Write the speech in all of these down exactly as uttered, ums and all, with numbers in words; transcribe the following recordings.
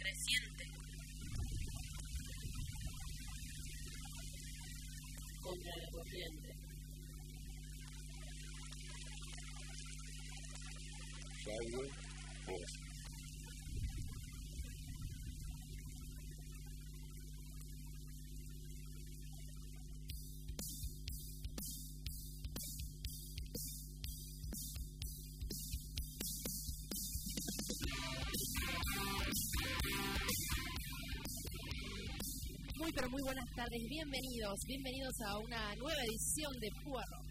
creciente. Contra la corriente. Salve, vos. Muy pero muy buenas tardes, bienvenidos, bienvenidos a una nueva edición de Púa Rock.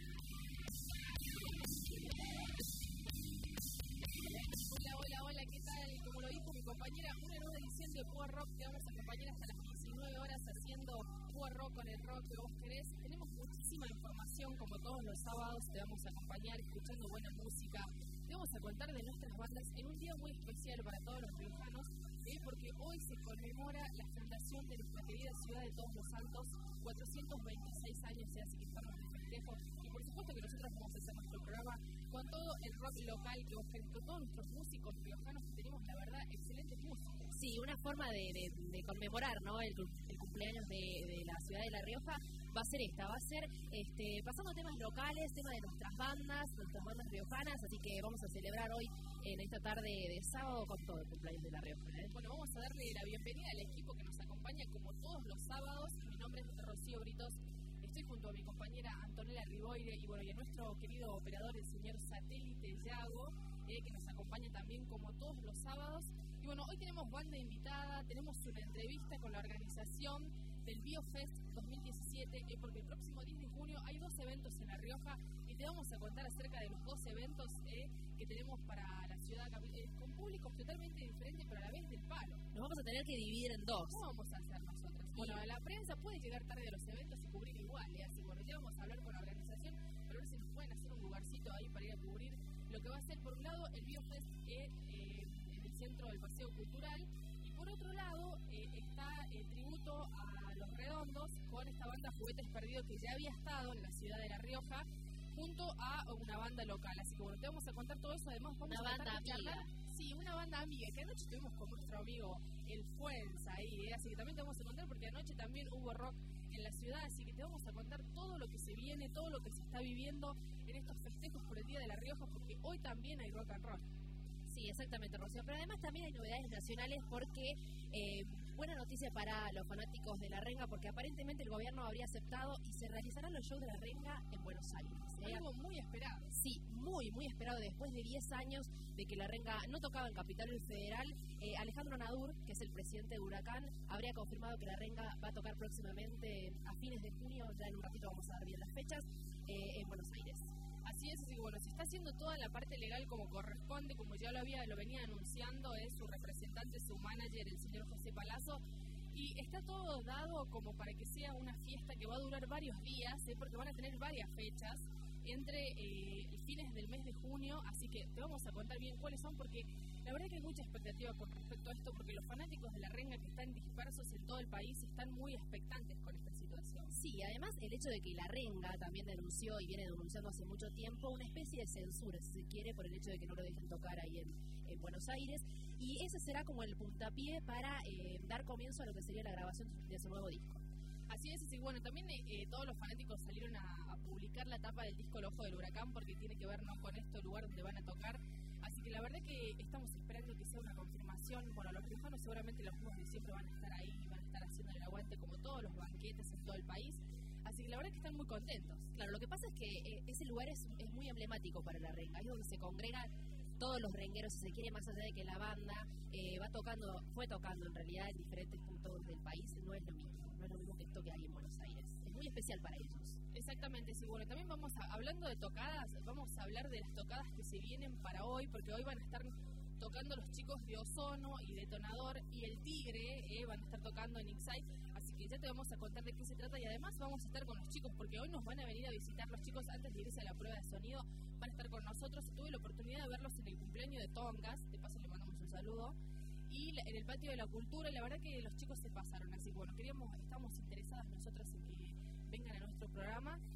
Hola, hola, hola, ¿qué tal? Como lo dijo mi compañera, una nueva edición de Púa Rock. Te vamos a acompañar hasta las diecinueve horas haciendo Púa Rock con el rock que vos querés. Tenemos muchísima información, como todos los sábados, te vamos a acompañar escuchando buena música. Te vamos a contar de nuestras bandas en un día muy especial para todos los riojanos. ¿Eh? Porque hoy se conmemora la fundación de nuestra querida ciudad de Todos los Santos, cuatrocientos veintiséis años se hace que estamos de festejo, y por supuesto que nosotros vamos a hacer nuestro programa con todo el rock local que vos querés, con todos nuestros músicos riojanos que tenemos, la verdad, excelentes músicos. Sí, una forma de, de, de conmemorar, ¿no? el, el cumpleaños de, de la ciudad de La Rioja va a ser esta, va a ser este, pasando temas locales, temas de nuestras bandas, nuestras bandas riojanas, así que vamos a celebrar hoy en esta tarde de sábado con todo el cumpleaños de La Rioja. ¿eh? Bueno, vamos a darle la bienvenida al equipo que nos acompaña como todos los sábados. Mi nombre es Rocío Britos, estoy junto a mi compañera Antonella Riboire y bueno, y a nuestro querido operador, el señor Satélite Yago, eh, que nos acompaña también como todos los sábados. Y bueno, hoy tenemos banda invitada, tenemos una entrevista con la organización del BioFest dos mil diecisiete, eh, porque el próximo diez de junio hay dos eventos en La Rioja y te vamos a contar acerca de los dos eventos eh, que tenemos para la ciudad, eh, con públicos totalmente diferentes, pero a la vez del palo. Nos vamos a tener que dividir en dos. ¿Cómo vamos a hacer nosotros? Sí. Bueno, la prensa puede llegar tarde a los eventos y cubrir igual, ¿eh? Así bueno, ya vamos a hablar con la organización, pero a ver si nos pueden hacer un lugarcito ahí para ir a cubrir lo que va a ser, por un lado, el BioFest eh, eh, en el centro del Paseo Cultural, y por otro lado eh, está el tributo a Los Redondos con esta banda Juguetes Perdidos que ya había estado en la ciudad de La Rioja junto a una banda local. Así que bueno, te vamos a contar todo eso. Además vamos una a banda amiga. Sí, una banda amiga que anoche estuvimos con nuestro amigo El Fuenza ahí, ¿eh? Así que también te vamos a contar porque anoche también hubo rock en la ciudad, así que te vamos a contar todo lo que se viene, todo lo que se está viviendo en estos festejos por el Día de La Rioja, porque hoy también hay rock and roll. Sí, exactamente, Rocío. Pero además también hay novedades nacionales porque, eh, buena noticia para los fanáticos de La Renga, porque aparentemente el gobierno habría aceptado y se realizarán los shows de La Renga en Buenos Aires. ¿eh? Algo muy esperado. Sí, muy, muy esperado. Después de diez años de que La Renga no tocaba en Capital Federal, eh, Alejandro Nadur, que es el presidente de Huracán, habría confirmado que La Renga va a tocar próximamente a fines de junio, ya en un ratito vamos a dar bien las fechas, eh, en Buenos Aires. Así es, así que bueno, se está haciendo toda la parte legal como corresponde, como ya lo había, lo venía anunciando, es su representante, su manager, el señor José Palazzo, y está todo dado como para que sea una fiesta que va a durar varios días, ¿eh? Porque van a tener varias fechas entre eh, fines del mes de junio, así que te vamos a contar bien cuáles son, porque la verdad que hay mucha expectativa con respecto a esto, porque los fanáticos de La Renga que están dispersos en todo el país están muy expectantes con esta situación. Sí, además el hecho de que La Renga también denunció y viene denunciando hace mucho tiempo una especie de censura, si se quiere, por el hecho de que no lo dejen tocar ahí en, en Buenos Aires, y ese será como el puntapié para eh, dar comienzo a lo que sería la grabación de su nuevo disco. Así es, y bueno, también eh, todos los fanáticos salieron a, a publicar la tapa del disco El Ojo del Huracán porque tiene que ver no con este lugar donde van a tocar, así que la verdad que estamos esperando que sea una confirmación. Bueno, los riojanos seguramente los mismos de siempre van a estar ahí, van a estar haciendo el aguante como todos los banquetes en todo el país, así que la verdad que están muy contentos. Claro, lo que pasa es que eh, ese lugar es, es muy emblemático para La Renga, es donde se congregan todos los rengueros, si se quiere, más allá de que la banda eh, va tocando, fue tocando en realidad en diferentes puntos del país, no es lo mismo, no es lo mismo que toque ahí en Buenos Aires, es muy especial para ellos. Exactamente, sí, bueno, también vamos a, hablando de tocadas, vamos a hablar de las tocadas que se vienen para hoy, porque hoy van a estar tocando los chicos de Ozono y Detonador y El Tigre, eh, van a estar tocando en Ixay, así que ya te vamos a contar de qué se trata y además vamos a estar con los chicos porque hoy nos van a venir a visitar los chicos antes de irse a la prueba de sonido, van a estar con nosotros. Tuve la oportunidad de verlos en el cumpleaños de Tongas, de paso le mandamos un saludo, y la, en el patio de la cultura, y la verdad que los chicos se pasaron, así que bueno, queríamos, estamos interesadas nosotros en que vengan a nuestro programa y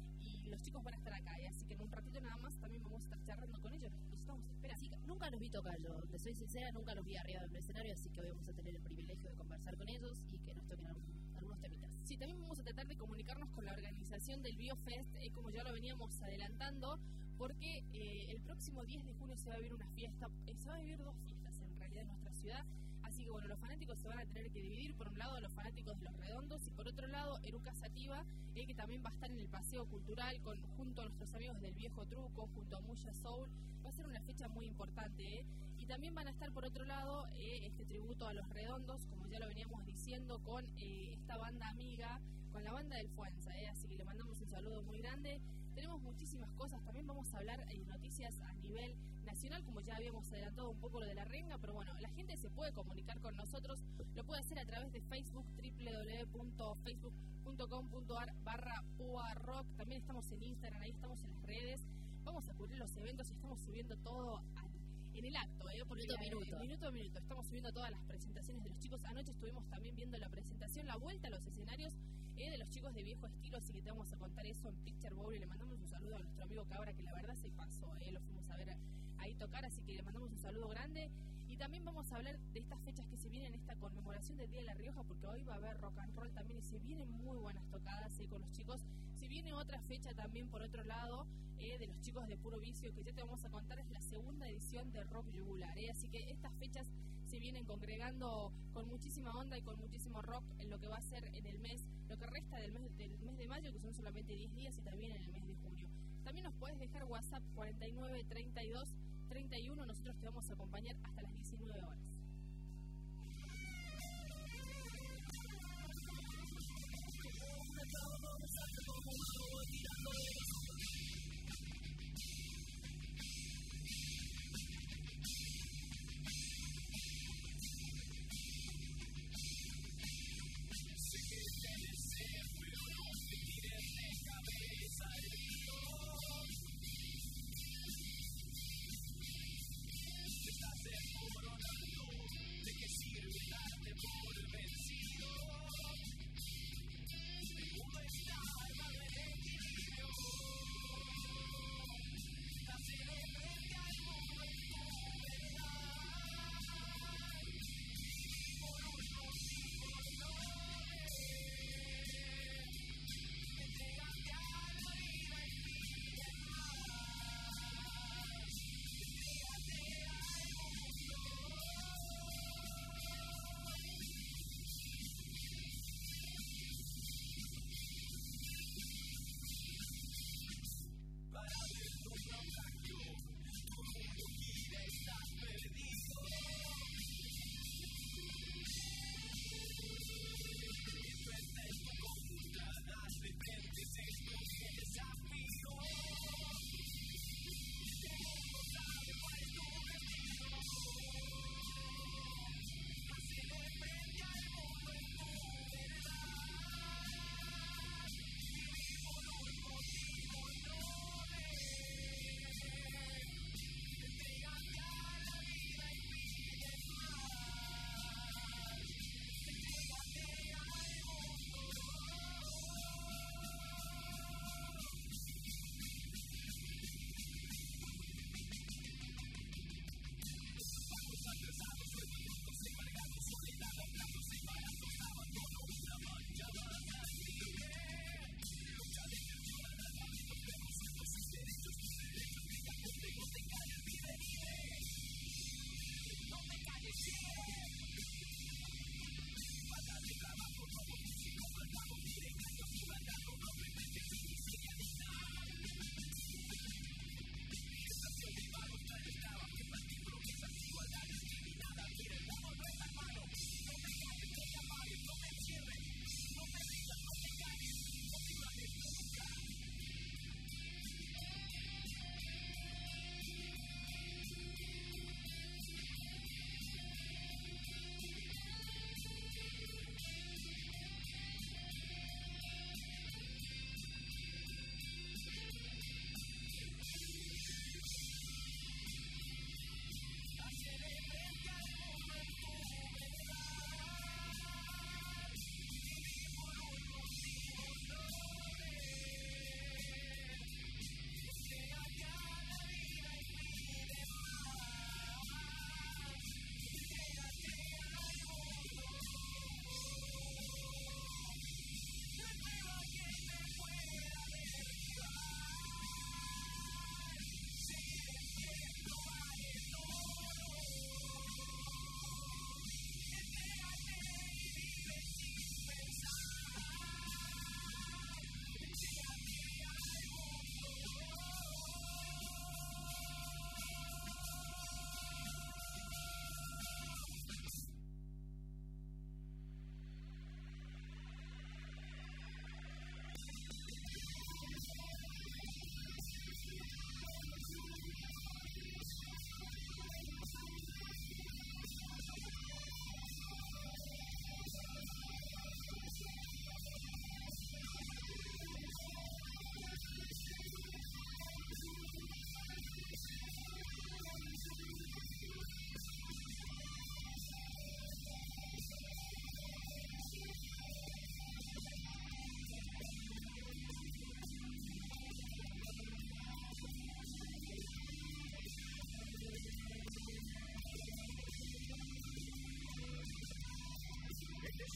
los chicos van a estar acá, ¿eh? Así que en un ratito nada más también vamos a estar charlando con ellos, los estamos esperando. Sí, nunca los vi tocar yo, te soy sincera, nunca los vi arriba del escenario, así que hoy vamos a tener el privilegio de conversar con ellos y que nos toquen algún, algunos temitas. Sí, también vamos a tratar de comunicarnos con la organización del BioFest, eh, como ya lo veníamos adelantando, porque eh, el próximo diez de junio se va a vivir una fiesta, eh, se va a vivir dos fiestas en realidad en nuestra ciudad. Así que bueno, los fanáticos se van a tener que dividir, por un lado los fanáticos de Los Redondos y por otro lado Eruca Sativa, eh, que también va a estar en el paseo cultural con, junto a nuestros amigos del Viejo Truco, junto a Muya Soul. Va a ser una fecha muy importante, ¿eh? Y también van a estar por otro lado eh, este tributo a Los Redondos, como ya lo veníamos diciendo, con eh, esta banda amiga, con la banda del Fuenza, ¿eh? Así que le mandamos un saludo muy grande. Tenemos muchísimas cosas, también vamos a hablar de eh, noticias a nivel nacional, como ya habíamos adelantado un poco lo de la renga, pero bueno, la gente se puede comunicar con nosotros, lo puede hacer a través de Facebook, doble u doble u doble u punto facebook punto com punto a r barra pua rock, también estamos en Instagram, ahí estamos en las redes, vamos a cubrir los eventos y estamos subiendo todo al, en el acto, ¿eh? Porque minuto a minuto. Eh, minuto a minuto, estamos subiendo todas las presentaciones de los chicos. Anoche estuvimos también viendo la presentación, la vuelta a los escenarios eh, de los chicos de Viejo Estilo, así que te vamos a contar eso en Picture Bowl y le mandamos un saludo a nuestro amigo Cabra, que la verdad se pasó, eh, lo fuimos a ver ahí tocar, así que le mandamos un saludo grande. Y también vamos a hablar de estas fechas que se vienen, esta conmemoración del Día de La Rioja, porque hoy va a haber rock and roll también y se vienen muy buenas tocadas eh, con los chicos. Se viene otra fecha también por otro lado eh, de los chicos de Puro Vicio, que ya te vamos a contar, es la segunda edición de Rock Yugular, eh, así que estas fechas se vienen congregando con muchísima onda y con muchísimo rock en lo que va a ser en el mes, lo que resta del mes, del mes de mayo, que son solamente diez días, y también en el mes de junio. También nos puedes dejar WhatsApp cuarenta y nueve, treinta y dos, treinta y uno, nosotros te vamos a acompañar hasta las diecinueve horas. Estás en Coronado.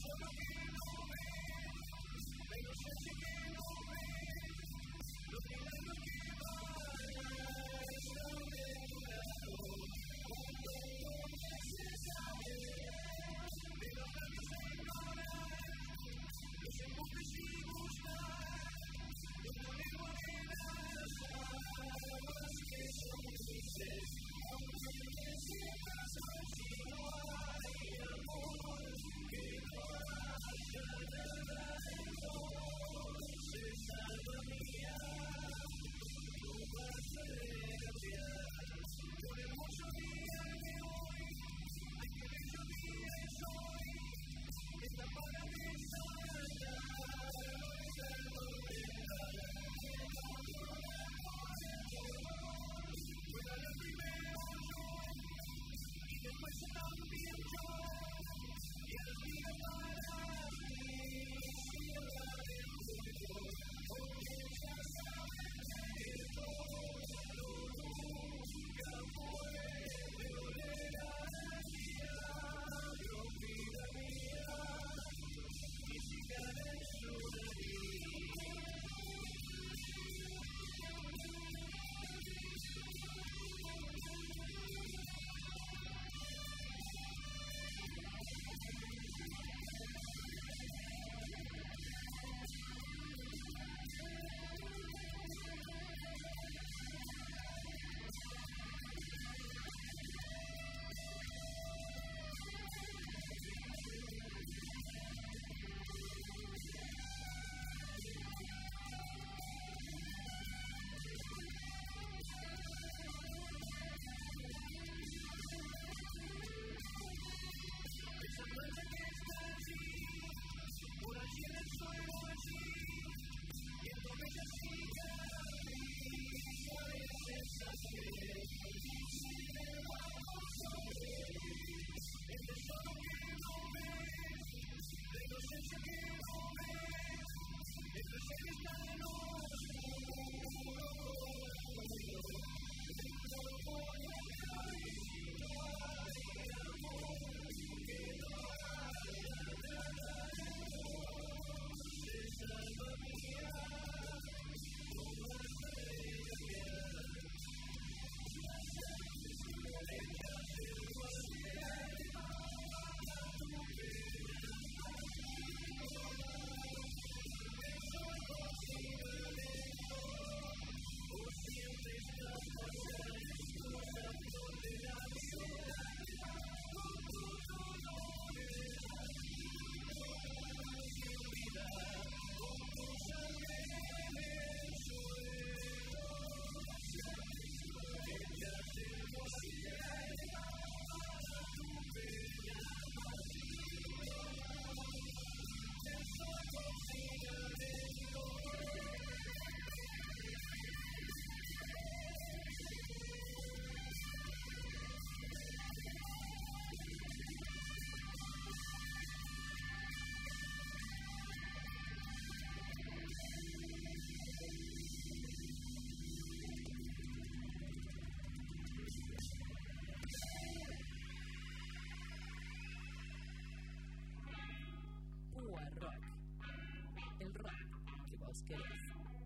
querés.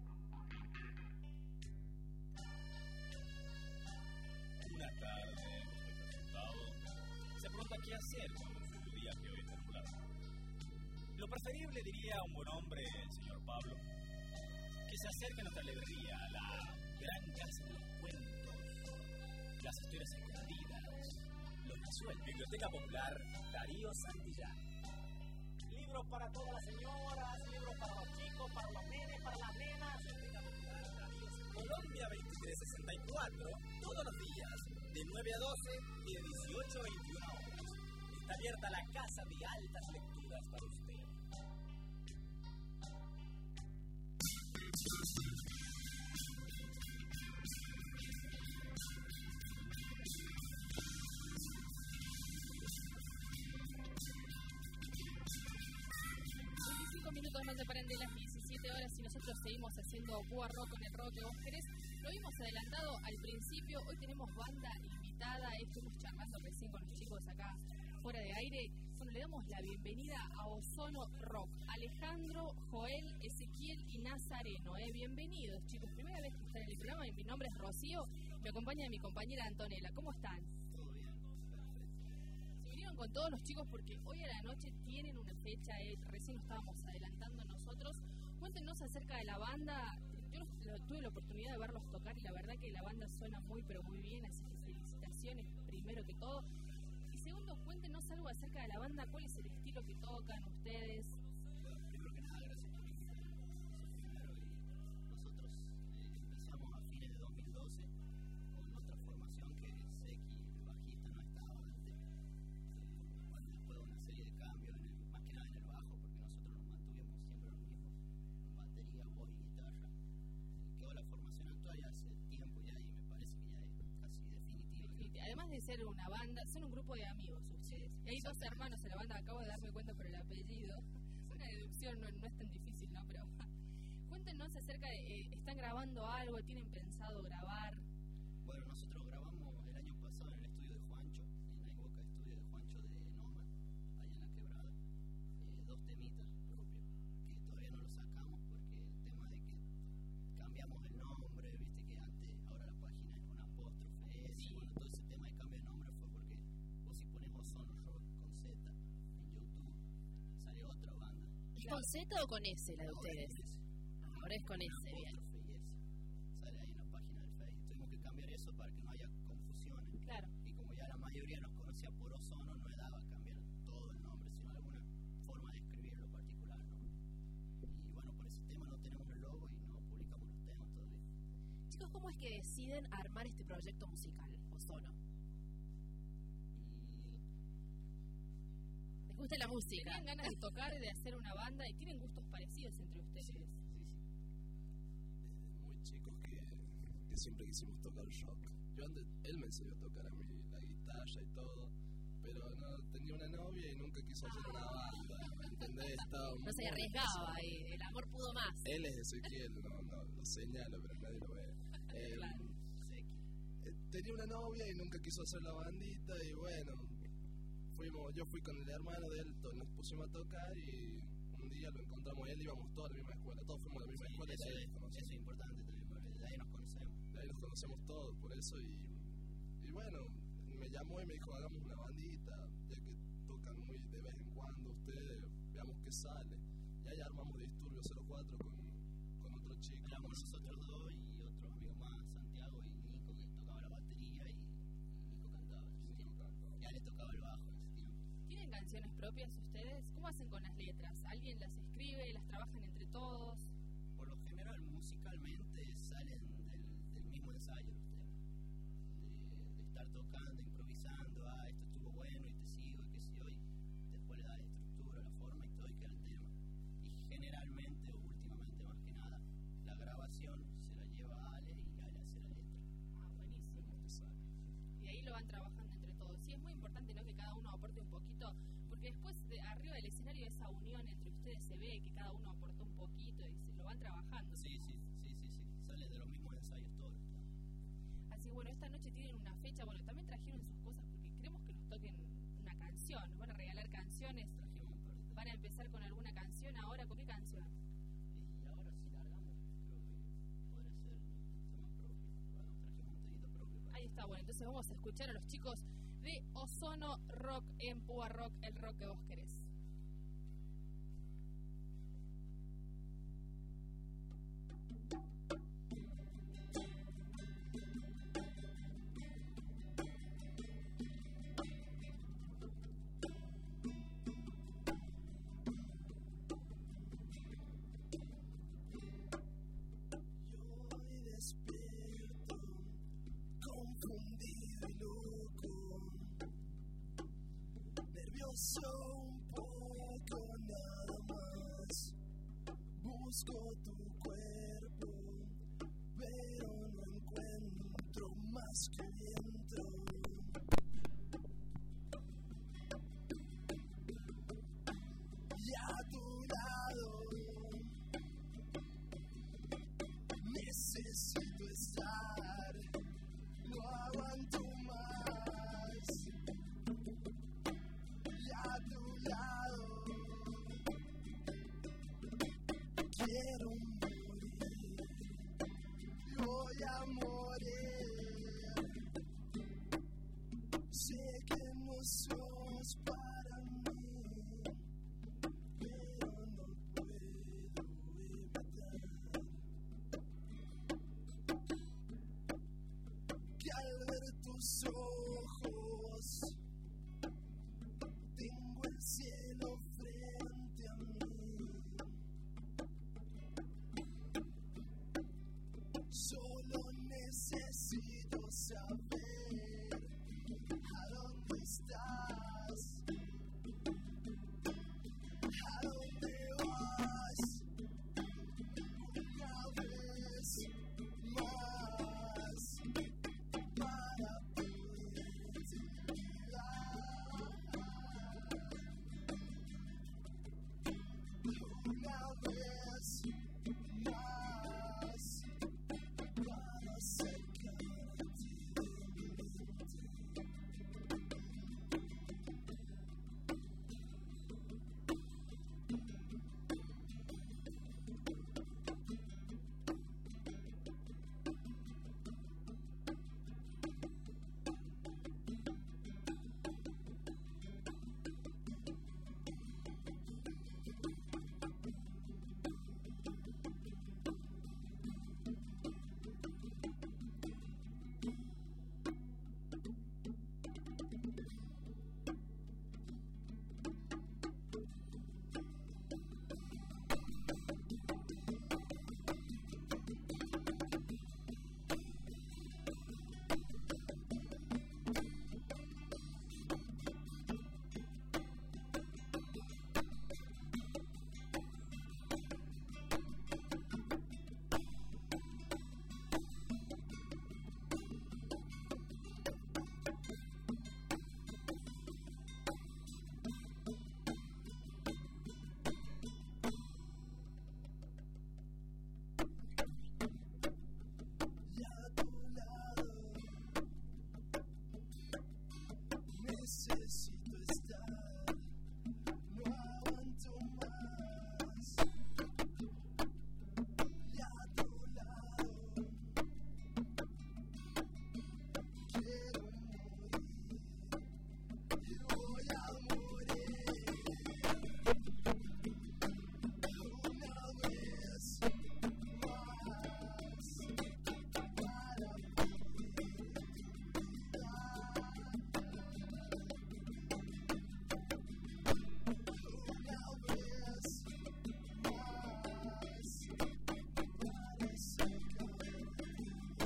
Una tarde, usted asustado, se pregunta qué hacer cuando su viaje hoy está nublado. Lo preferible, diría un buen hombre, el señor Pablo, que se acerque a nuestra librería, a la gran casa de los cuentos, las historias escondidas, los resueltos. Biblioteca Popular Darío Santillán. Libros para todas las señoras, libros para los chicos, para los nenes, para las nenas. Biblioteca Popular Darío Santillán. Colombia veintitrés sesenta y cuatro, todos los días, de nueve a doce y de dieciocho a veintiuna horas. Está abierta la casa de altas lecturas para usted. Minutos no se paran de las diecisiete horas y nosotros seguimos haciendo Púa Rock con el rock que vos querés. Lo vimos adelantado al principio, hoy tenemos banda invitada, estuvimos charlando recién con los chicos acá fuera de aire. Bueno, le damos damos la bienvenida a Ozono Rock. Alejandro, Joel, Ezequiel y Nazareno. ¿eh? Bienvenidos, chicos. Primera vez que están en el programa y mi nombre es Rocío. Me acompaña mi compañera Antonella. ¿Cómo están? Todo bien, perfecto. Se vinieron con todos los chicos porque hoy a la noche tienen una fecha. Eh, recién lo estábamos adelantando nosotros. Cuéntenos acerca de la banda. Yo los, lo, tuve la oportunidad de verlos tocar y la verdad que la banda suena muy, pero muy bien. Así que felicitaciones primero que todo. Segundo, cuéntenos algo acerca de la banda, cuál es el estilo que tocan ustedes. Bueno, primero que nada, gracias por invitarme. Primero, y nosotros eh, empezamos a fines de dos mil doce con nuestra formación que Seki, el bajista, no estaba antes. Eh, bueno, después de una serie de cambios, en el, más que nada en el bajo, porque nosotros nos mantuvimos siempre lo mismo, en batería, voz y guitarra. Y quedó la formación actual ya hace tiempo ya y me parece que ya es casi definitiva. Además de ser una banda, son un grupo de amigos ustedes. Y hay dos hermanos en la banda, acabo de darme cuenta por el apellido. Una deducción no, no es tan difícil, ¿no? Pero cuéntenos acerca de, eh, ¿están grabando algo? ¿Tienen pensado grabar? Bueno, nosotros grabamos el año pasado en el estudio de Juancho, en la Invoca Estudio de Juancho de Noma, allá en La Quebrada, eh, dos temitas propios, que todavía no los sacamos porque el tema de que cambiamos el nombre, viste que antes, ahora la página es con apóstrofe, S, sí. Bueno, todo ese tema de cambio de nombre fue porque vos si pones Ozono Rock con Z en YouTube, sale otra banda. ¿Es con Z o con S la de ustedes? Ahora es con S, bien. Sale ahí en la página del Facebook. Tuvimos que cambiar eso para que no haya confusiones. Claro. Y como ya la mayoría nos conocía por Ozono, no le daba cambiar todo el nombre, sino alguna forma de escribirlo particular, ¿no? Y bueno, por ese tema no tenemos el logo y no publicamos los temas todavía. Chicos, ¿cómo es que deciden armar este proyecto musical, Ozono? ¿Les gusta la música? ¿Tienen ganas de tocar, de hacer una banda y tienen gustos parecidos entre ustedes? Sí, sí, sí. Desde muy chicos que, que siempre quisimos tocar rock. Yo antes, él me enseñó a tocar a mí la guitarra y todo, pero no tenía una novia y nunca quiso hacer una banda, ¿me entendés? Estaba no se arriesgaba y el amor pudo más. Él es Ezequiel, no, no, lo señalo, pero nadie lo ve. Eh, Claro. eh, tenía una novia y nunca quiso hacer la bandita y bueno, fuimos, yo fui con el hermano de él, to- nos pusimos a tocar y un día lo encontramos, él íbamos todos a la misma escuela, todos fuimos a la misma Sí, escuela y eso, de ahí es, nos conocemos. eso es importante también, porque de ahí nos conocemos. De ahí nos conocemos todos por eso y, y bueno, me llamó y me dijo hagamos una bandita, ya que tocan muy de vez en cuando ustedes, veamos qué sale. Y ahí armamos Disturbio cero cuatro con, con otro chico. Éramos nosotros dos y otro amigo más, Santiago y Nico, que tocaba la batería y, y Nico cantaba. Nico cantaba. Ya le tocaba el bajo en ese tiempo. ¿Tienen canciones propias ustedes? ¿Cómo hacen con las letras? ¿Alguien las escribe? ¿Las trabajan entre todos? Por lo general, musicalmente salen del, del mismo ensayo los temas. De, de estar tocando, improvisando, ah, esto estuvo bueno y te sigo y qué sé yo, y después le das la estructura, la forma y todo y queda el tema. Y generalmente, o últimamente más que nada, la grabación se la lleva a Ale y Ale hace la letra. Ah, buenísimo. Y ahí lo van trabajando entre todos. Sí, es muy importante, ¿no?, que cada uno aporte un poquito, porque después de arriba del escenario esa unión entre ustedes se ve, que cada uno aportó un poquito y se lo van trabajando. Sí, sí, sí, sí, sí, sale de los mismos ensayos todos. Así, bueno, esta noche tienen una fecha, bueno, también trajeron sus cosas porque queremos que nos toquen una canción, nos van a regalar canciones, Trajimos un par de temas. van a empezar con alguna canción ahora, ¿con qué canción? Y ahora si largamos, creo que podría ser un tema propio. Bueno, trajimos un temito propio. para- Ahí está, bueno, entonces vamos a escuchar a los chicos de Ozono Rock en Púa Rock, el rock que vos querés. Hoy despierto, confundido y loco, nervioso un poco nada más. Busco tu cuerpo, pero no encuentro más que viento. Y a tu lado necesito estar, no aguanto más. Y a tu lado quiero morir, voy a morir. Sé que no sos para mí, pero no puedo evitar que al ver tus ojos tengo el cielo frente a mí. Solo necesito saber a dónde estás, a dónde vas, una vez más, para poderte olvidar. Una vez más, para sacarte de mi mente. Y a tu lado necesito estar, no aguanto más. Y a tu lado quiero morir, y voy a morir. Una vez más, para poderte olvidar. Una vez más, para sacarte de mi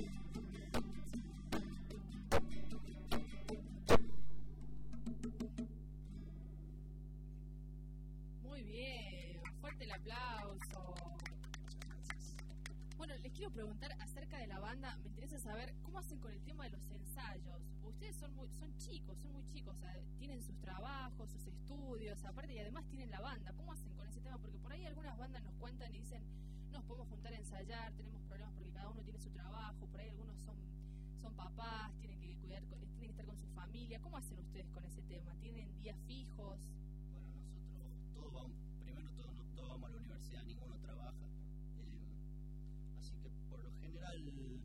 Muy bien, fuerte el aplauso. Bueno, les quiero preguntar acerca de la banda. Me interesa saber cómo hacen con el tema de los ensayos. Ustedes son muy, son chicos, son muy chicos, o sea, tienen sus trabajos, sus estudios, aparte y además tienen la banda. ¿Cómo hacen con ese tema? Porque por ahí algunas bandas nos cuentan y dicen, no nos podemos juntar a ensayar, tenemos problemas porque cada uno tiene su trabajo, por ahí algunos son, son papás, tienen que cuidar, con- tienen que estar con su familia. ¿Cómo hacen ustedes con ese tema? ¿Tienen días fijos? Bueno, nosotros todos vamos, primero todos, no, todos vamos a la universidad, ninguno trabaja. Eh, así que por lo general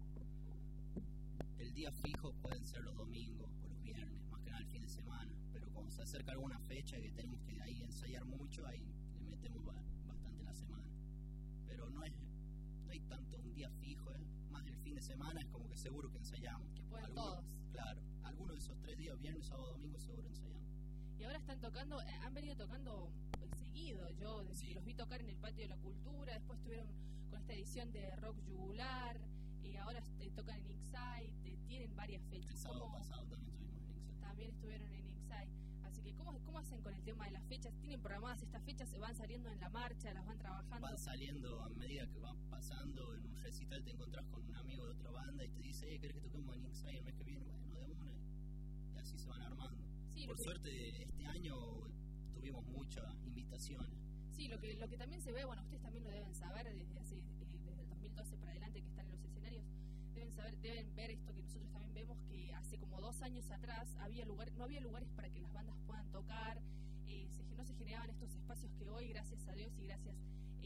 el día fijo pueden ser los domingos o los viernes, más que nada el fin de semana. Pero cuando se acerca alguna fecha que tenemos que ahí ensayar mucho, ahí le metemos ba- bastante la semana. Pero no es no hay tanto un día fijo, ¿eh? Más el fin de semana es como que seguro que ensayamos. Que pueden Algunos- todos. Claro, algunos de esos tres días, viernes, sábado, domingo, seguro ensayamos. Y ahora están tocando, eh, han venido tocando eh, seguido. Yo desde que los vi tocar en el Patio de la Cultura, después estuvieron con esta edición de Rock Yugular, y ahora eh, tocan en Insight, eh, tienen varias fechas. El sábado ¿Cómo- pasado también tuvimos Links. También estuvieron en Insight. Así que, ¿cómo, ¿cómo hacen con el tema de las fechas? ¿Tienen programadas estas fechas? ¿Se van saliendo en la marcha? ¿Las van trabajando? Van saliendo a medida que van pasando. En un recital te encontrás con un amigo de otra banda y te dice, eh, ¿querés que toquemos en Insight el mes que viene? Bueno, de una. Y así se van armando. Sí, lo Por que- suerte, este año tuvimos muchas invitaciones. Sí, lo que, lo que también se ve, bueno, ustedes también lo deben saber desde hace, eh, desde el dos mil doce para adelante que están en los escenarios, deben saber, deben ver esto que nosotros también vemos, que hace como dos años atrás había lugar, no había lugares para que las bandas puedan tocar, eh, se, no se generaban estos espacios que hoy, gracias a Dios y gracias eh, a la gente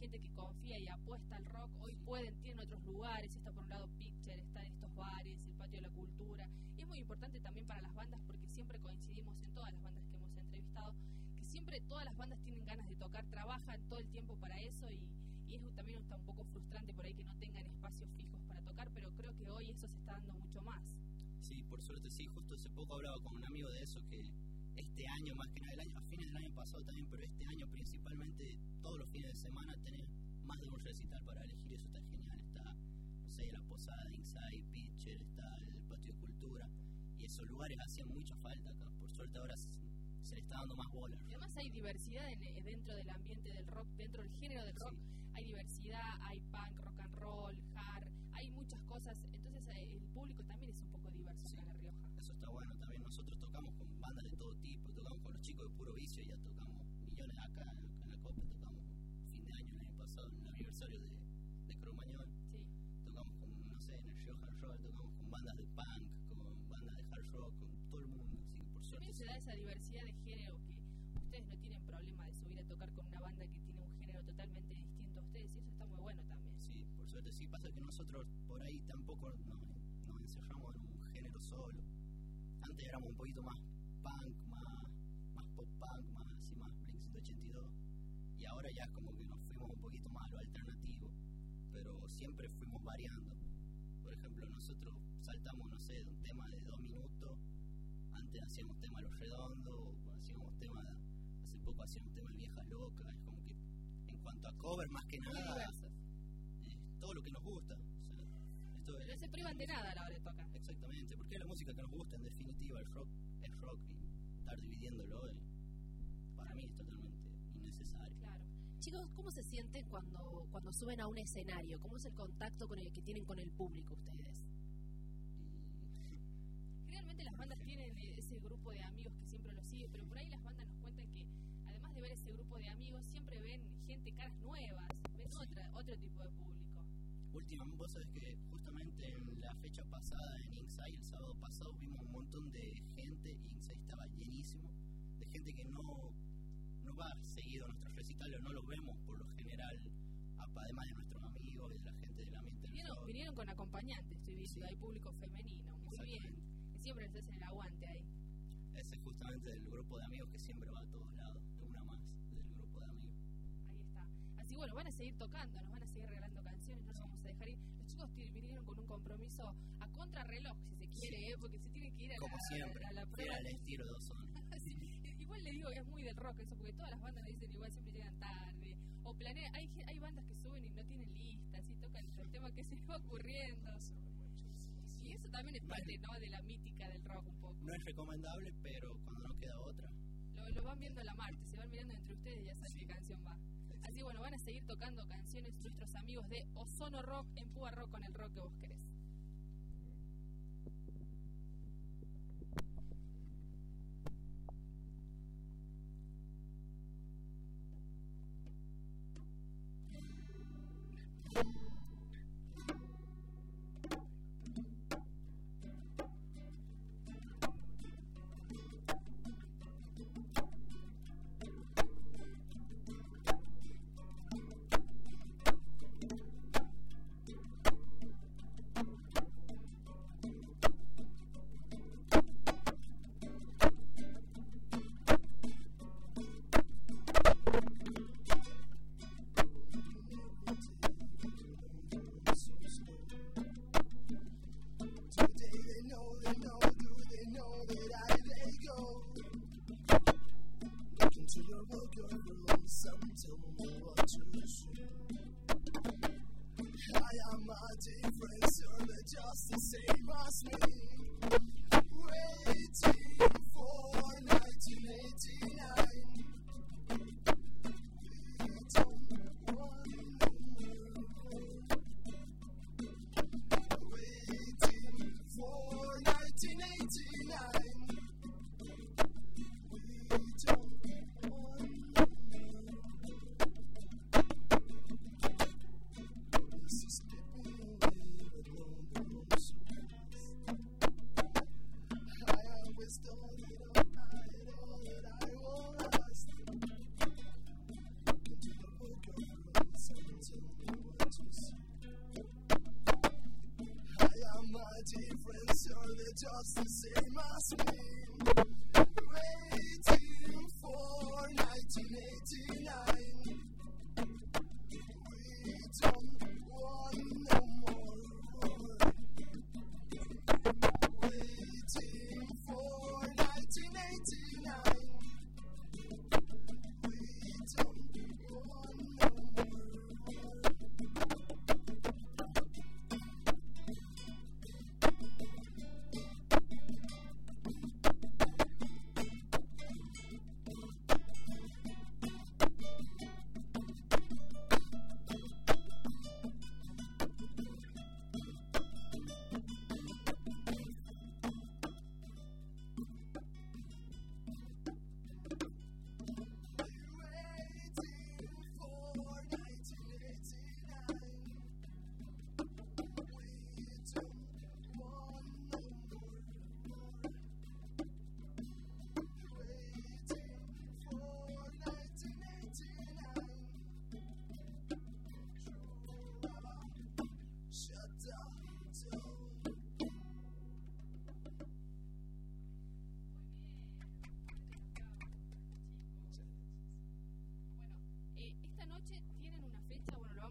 gente que confía y apuesta al rock, hoy pueden, tienen otros lugares, está por un lado Picture, están estos bares, el Patio de la Cultura, y es muy importante también para las bandas porque siempre coincidimos en todas las bandas que hemos entrevistado, que siempre todas las bandas tienen ganas de tocar, trabajan todo el tiempo para eso y, y eso también está un poco frustrante por ahí que no tengan espacios fijos para tocar, pero creo que hoy eso se está dando mucho más. Sí, por suerte sí, justo hace poco hablaba con un amigo de eso, que este año más que nada, el año, a fines del año pasado también, pero este año principalmente todos los fines de semana tener más de un recital para elegir, eso está genial. Está, no sé, la Posada, Inside, Pitcher, está el Patio de Cultura, y esos lugares hacían mucha falta acá. Por suerte ahora se, se le está dando más bola. Y además hay diversidad en, dentro del ambiente del rock, dentro del género del rock, sí. Hay diversidad, hay punk, rock and roll, hard, hay muchas cosas, entonces el público también es un poco diverso, sí, acá en La Rioja. Eso está bueno también, nosotros tocamos con bandas de todo tipo, tocamos con los chicos de Puro Vicio, ya tocamos millones acá, acá en la Copa, tocamos fin de año el año pasado, en el aniversario de, de Cromañón, sí. Tocamos con, no sé, en el Río Hard Rock, tocamos con bandas de punk, con bandas de hard rock, con todo el mundo, así que por suerte. También se da esa diversidad de género que ustedes no tienen problema de subir a tocar con una banda que tiene un género totalmente distinto a ustedes y eso está muy bueno también. Sí, por suerte sí, pasa que nosotros por ahí tampoco nos, nos encerramos en un género solo. Antes éramos un poquito más punk, más, más pop punk, más así, más Blink ciento ochenta y dos, y ahora ya como que nos fuimos un poquito más a lo alternativo, pero siempre fuimos variando. Por ejemplo, nosotros saltamos, no sé, de un tema de dos minutos, antes hacíamos tema Los Redondos, hacíamos tema, hace poco hacíamos tema de Viejas Locas, es como que en cuanto a cover más que nada, eh, todo lo que nos gusta. O sea, esto no es, se privan de nada a la hora de tocar. Exactamente, porque es la música que nos gusta, en definitiva, el rock es rock y estar dividiéndolo eh, para mí es totalmente innecesario. Claro. Chicos, ¿cómo se sienten cuando, cuando suben a un escenario? ¿Cómo es el contacto con el que tienen con el público ustedes? Generalmente las bandas tienen ese grupo de amigos que siempre los sigue, pero por ahí las bandas nos cuentan que además de ver ese grupo de amigos, siempre ven gente, caras nuevas, ven Sí. otra, otro tipo de público. Últimamente, vos sabés que justamente en la fecha pasada en Inside, el sábado pasado, vimos un montón de gente y Inside estaba llenísimo, de gente que no, no va seguido a nuestros recitales, no los vemos por lo general, además de nuestros amigos y de la gente del ambiente del Vinieron, rock. vinieron con acompañantes, estoy viendo, Sí. hay público femenino, muy bien, que siempre les hacen el aguante ahí. Ese es justamente el grupo de amigos que siempre va a todos lados, una más del grupo de amigos. Ahí está. Así bueno, van a seguir tocando, nos van a seguir regalando canciones, no nos vamos a dejar ir. Los chicos t- vinieron con un compromiso a contrarreloj, si se quiere, ¿eh? Porque se tiene que ir a Como la, siempre, a la fiel prueba. al estilo de Ozone. Sí, igual le digo, es muy del rock eso, porque todas las bandas le dicen igual, siempre llegan tarde, o planean, hay, hay bandas que suben y no tienen listas, y tocan el tema que se les va ocurriendo. Y eso también es parte, ¿no?, de la mítica del rock un poco. No es recomendable, pero cuando no queda otra. Lo, lo van viendo a la marcha, se van mirando entre ustedes y ya saben qué canción va. Así bueno, van a seguir tocando canciones nuestros amigos de Ozono Rock en Púa Rock con el rock que vos querés. Thank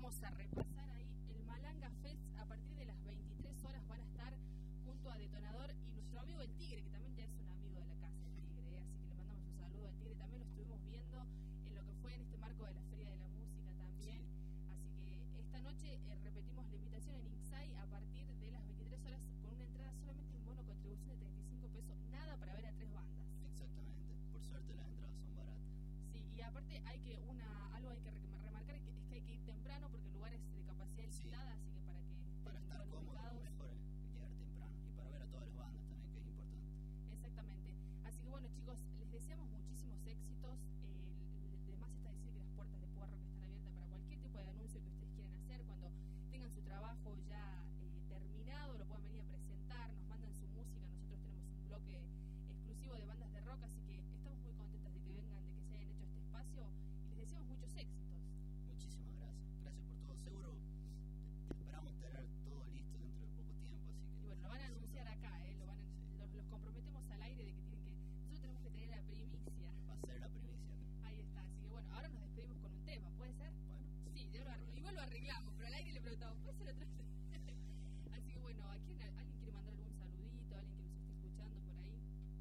vamos a repasar ahí el Malanga Fest. A partir de las veintitrés horas van a estar junto a Detonador y nuestro amigo el Tigre, que también ya es un amigo de la casa, el Tigre, ¿eh? Así que le mandamos un saludo al Tigre. También lo estuvimos viendo en lo que fue en este marco de la Feria de la Música también. Así que esta noche eh, repetimos la invitación en Ixay a partir de las veintitrés horas con una entrada solamente en bono, contribución de treinta y cinco pesos, nada para ver a tres bandas. Exactamente, por suerte las entradas son baratas. Sí, y aparte hay que una algo hay que remarcar que es que hay que ir temprano porque el lugar es de capacidad limitada, así que para que para estar cómodos mejor es llegar temprano y para ver a todas las bandas también, que es importante. Exactamente. Así que bueno, chicos, les deseamos muchísimos éxitos. Eh, además está decir que las puertas de Puerro que están abiertas para cualquier tipo de anuncio que ustedes quieran hacer, cuando tengan su trabajo ya eh, terminado, lo puedan venir a presentar, nos mandan su música. Nosotros tenemos un bloque exclusivo de bandas de rock, así que estamos muy contentas de que vengan, de que se hayan hecho este espacio y les deseamos muchos éxitos. Muchísimas gracias, gracias por todo. Seguro esperamos tener todo listo dentro de poco tiempo, así que... Y bueno, lo van a anunciar acá, ¿eh? Lo van a, sí. los, los comprometemos al aire de que tienen que... Nosotros tenemos que tener la primicia. Va a ser la primicia. Ahí está, así que bueno, ahora nos despedimos con un tema, ¿puede ser? Bueno, sí, yo lo arreglo. Igual lo arreglamos, pero al aire le preguntamos, ¿puede ser otra vez? Así que bueno, ¿a quién, ¿alguien quiere mandar algún saludito? ¿Alguien que nos esté escuchando por ahí?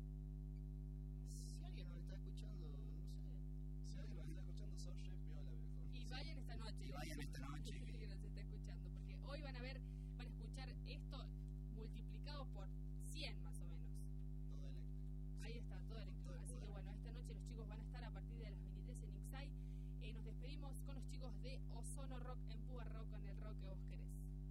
si alguien nos está escuchando, no sé, Si alguien nos está escuchando, son re piola, viejo. Y vayan esta noche. y vayan esta noche. Que nos está escuchando, porque hoy van a ver, van a escuchar esto multiplicado por cien más o menos. Todo eléctrico. Ahí está, todo electro. Así que bueno, esta noche los chicos van a estar a partir de las veintitrés en Ixay. Eh, nos despedimos con los chicos de Ozono Rock en Púa Rock, con el rock que vos querés.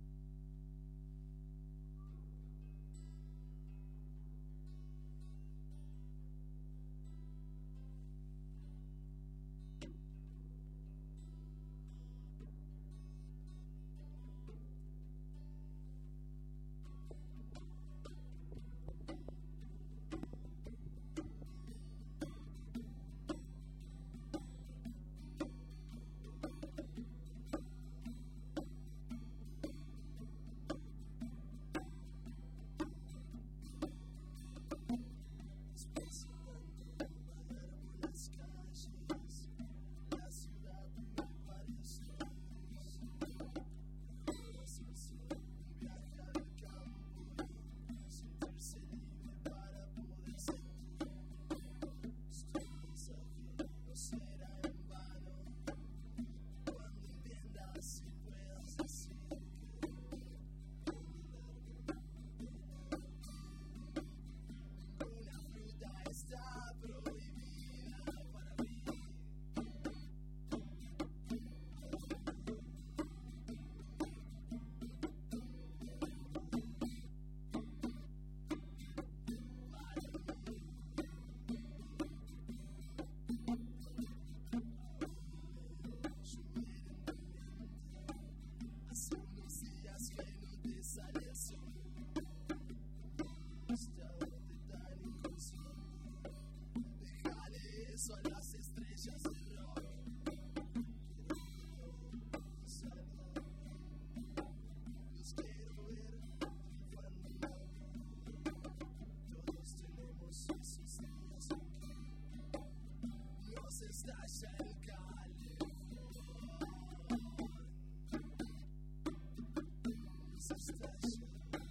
Son las estrellas del rock. Los quiero ver triunfando. Todos tenemos esos días en que nos estalla el calefón. Nos estalla.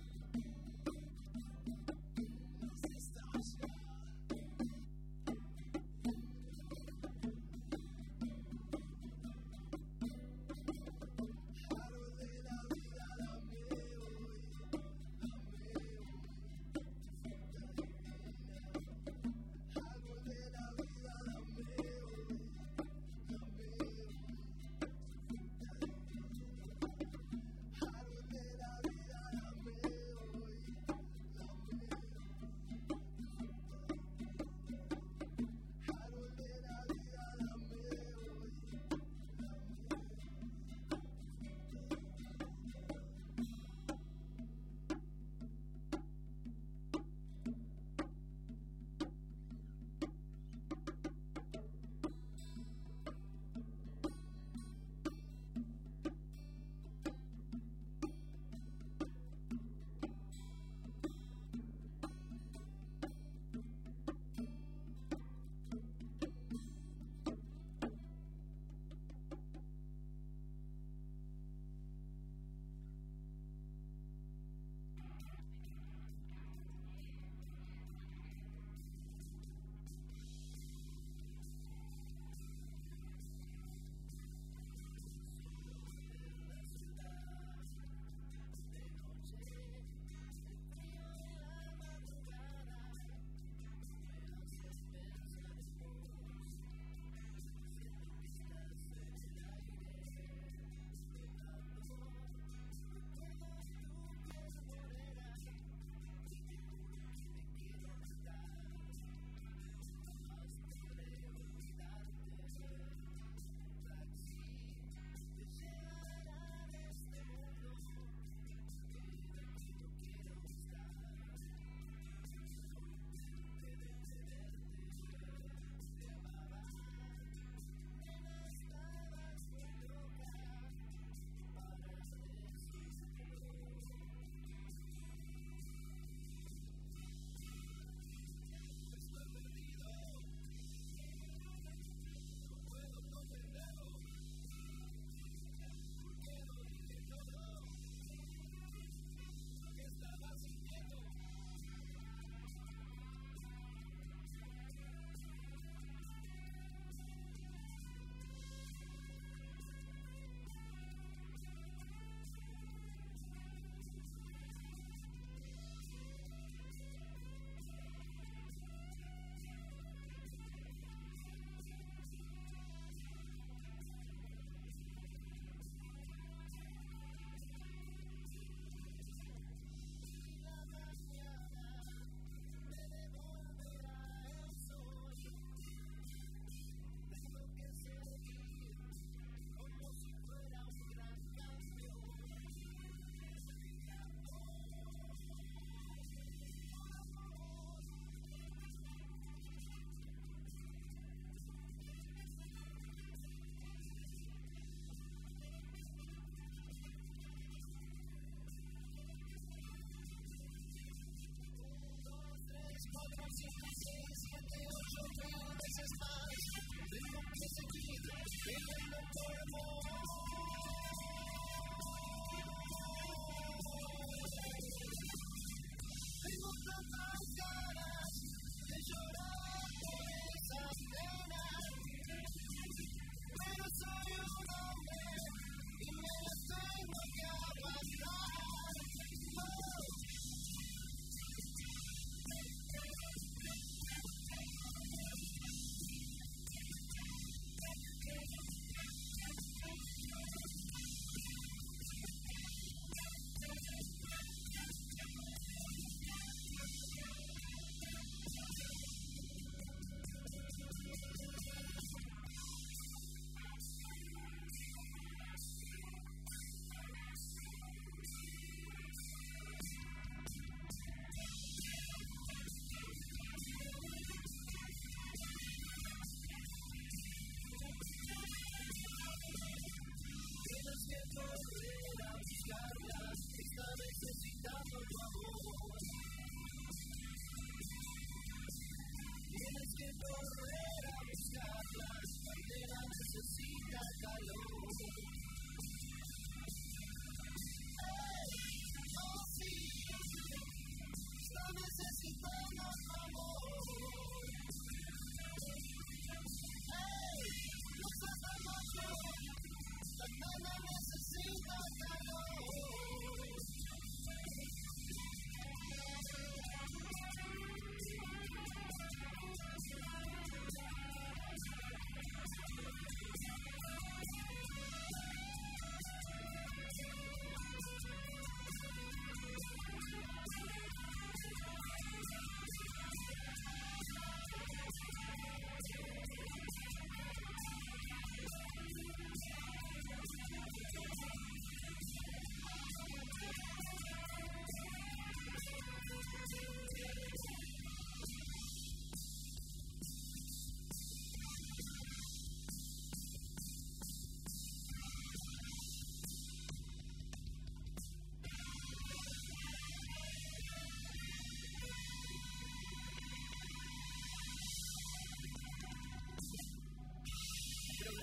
Nos estalla. Dame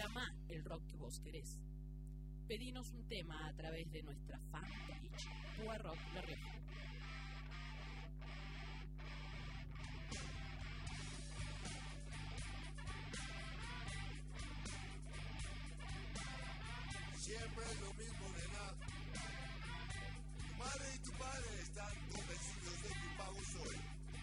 Amá el rock que vos querés. Pedinos un tema a través de nuestra fanpage Púa Rock La Rioja. Siempre es lo mismo, nena. Tu madre y tu padre están convencidos de que pago soy.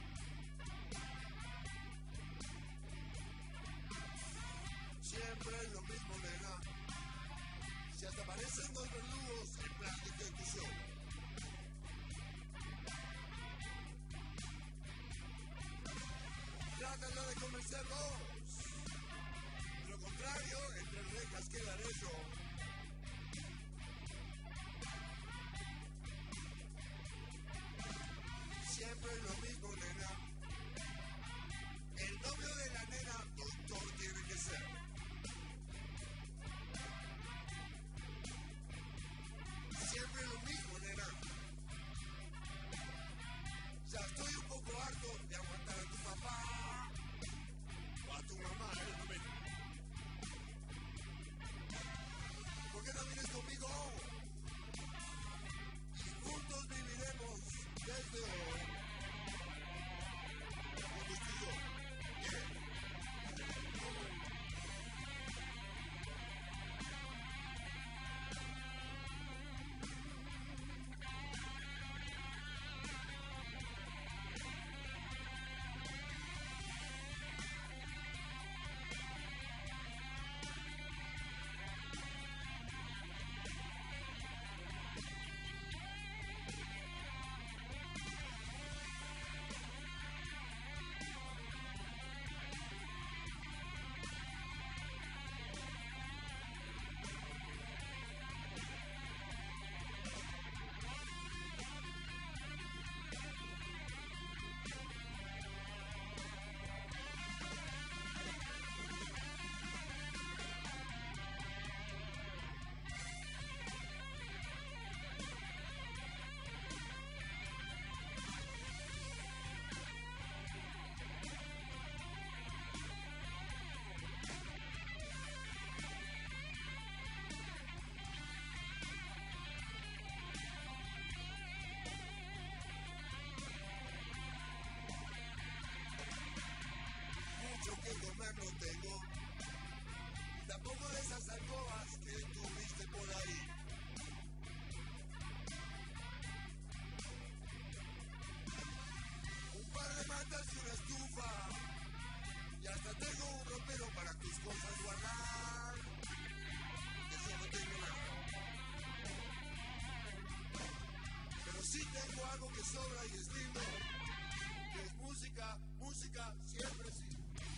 Siempre es lo mismo, nena. Si hasta aparecen dos verdugos en plan de ejecución. Trátala de convencerlos. De lo contrario, entre rejas quedaré yo. Siempre es lo mismo, nena. El novio de la nena, doctor tiene que ser. Siempre es lo mismo, nena. Ya estoy un poco harto de aguantar a tu papá o a tu mamá en el momento. ¿Por qué no vienes conmigo? Y juntos viviremos desde hoy. Cuando estoy yo. Yeah. Que comer no tengo, tampoco de esas alcobas que tuviste por ahí. Un par de mantas y una estufa, y hasta tengo un ropero para tus cosas guardar. Eso no tengo nada, pero sí tengo algo que sobra y es lindo, que es música, música siempre sí.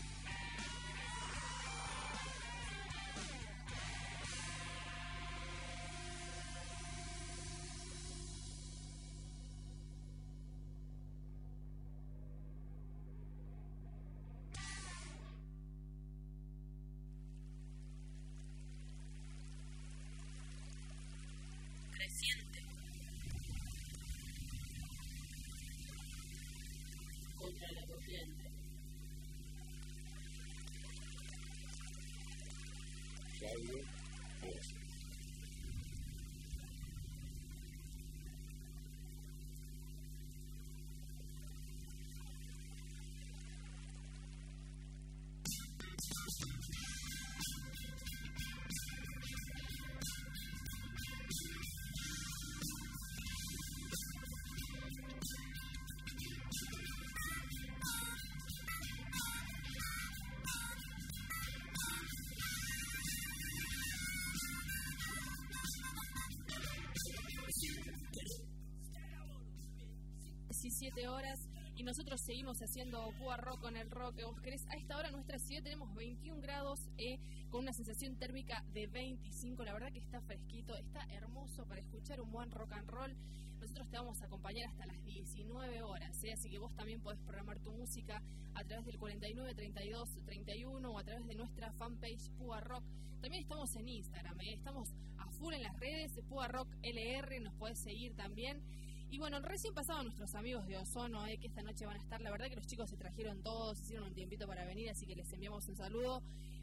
Creciente. Contra la corriente. Radio Voces. diecisiete horas y nosotros seguimos haciendo Púa Rock con el rock que vos querés. A esta hora en nuestra ciudad tenemos veintiún grados eh, con una sensación térmica de veinticinco. La verdad que está fresquito, está hermoso para escuchar un buen rock and roll. Nosotros te vamos a acompañar hasta las diecinueve horas, ¿eh? Así que vos también podés programar tu música a través del cuarenta y nueve, treinta y dos, treinta y uno o a través de nuestra fanpage Púa Rock. También estamos en Instagram, ¿eh? Estamos a full en las redes, Púa Rock L R, nos podés seguir también. Y bueno, recién pasaban nuestros amigos de Ozono, eh, que esta noche van a estar. La verdad que los chicos se trajeron todos, hicieron un tiempito para venir, así que les enviamos un saludo.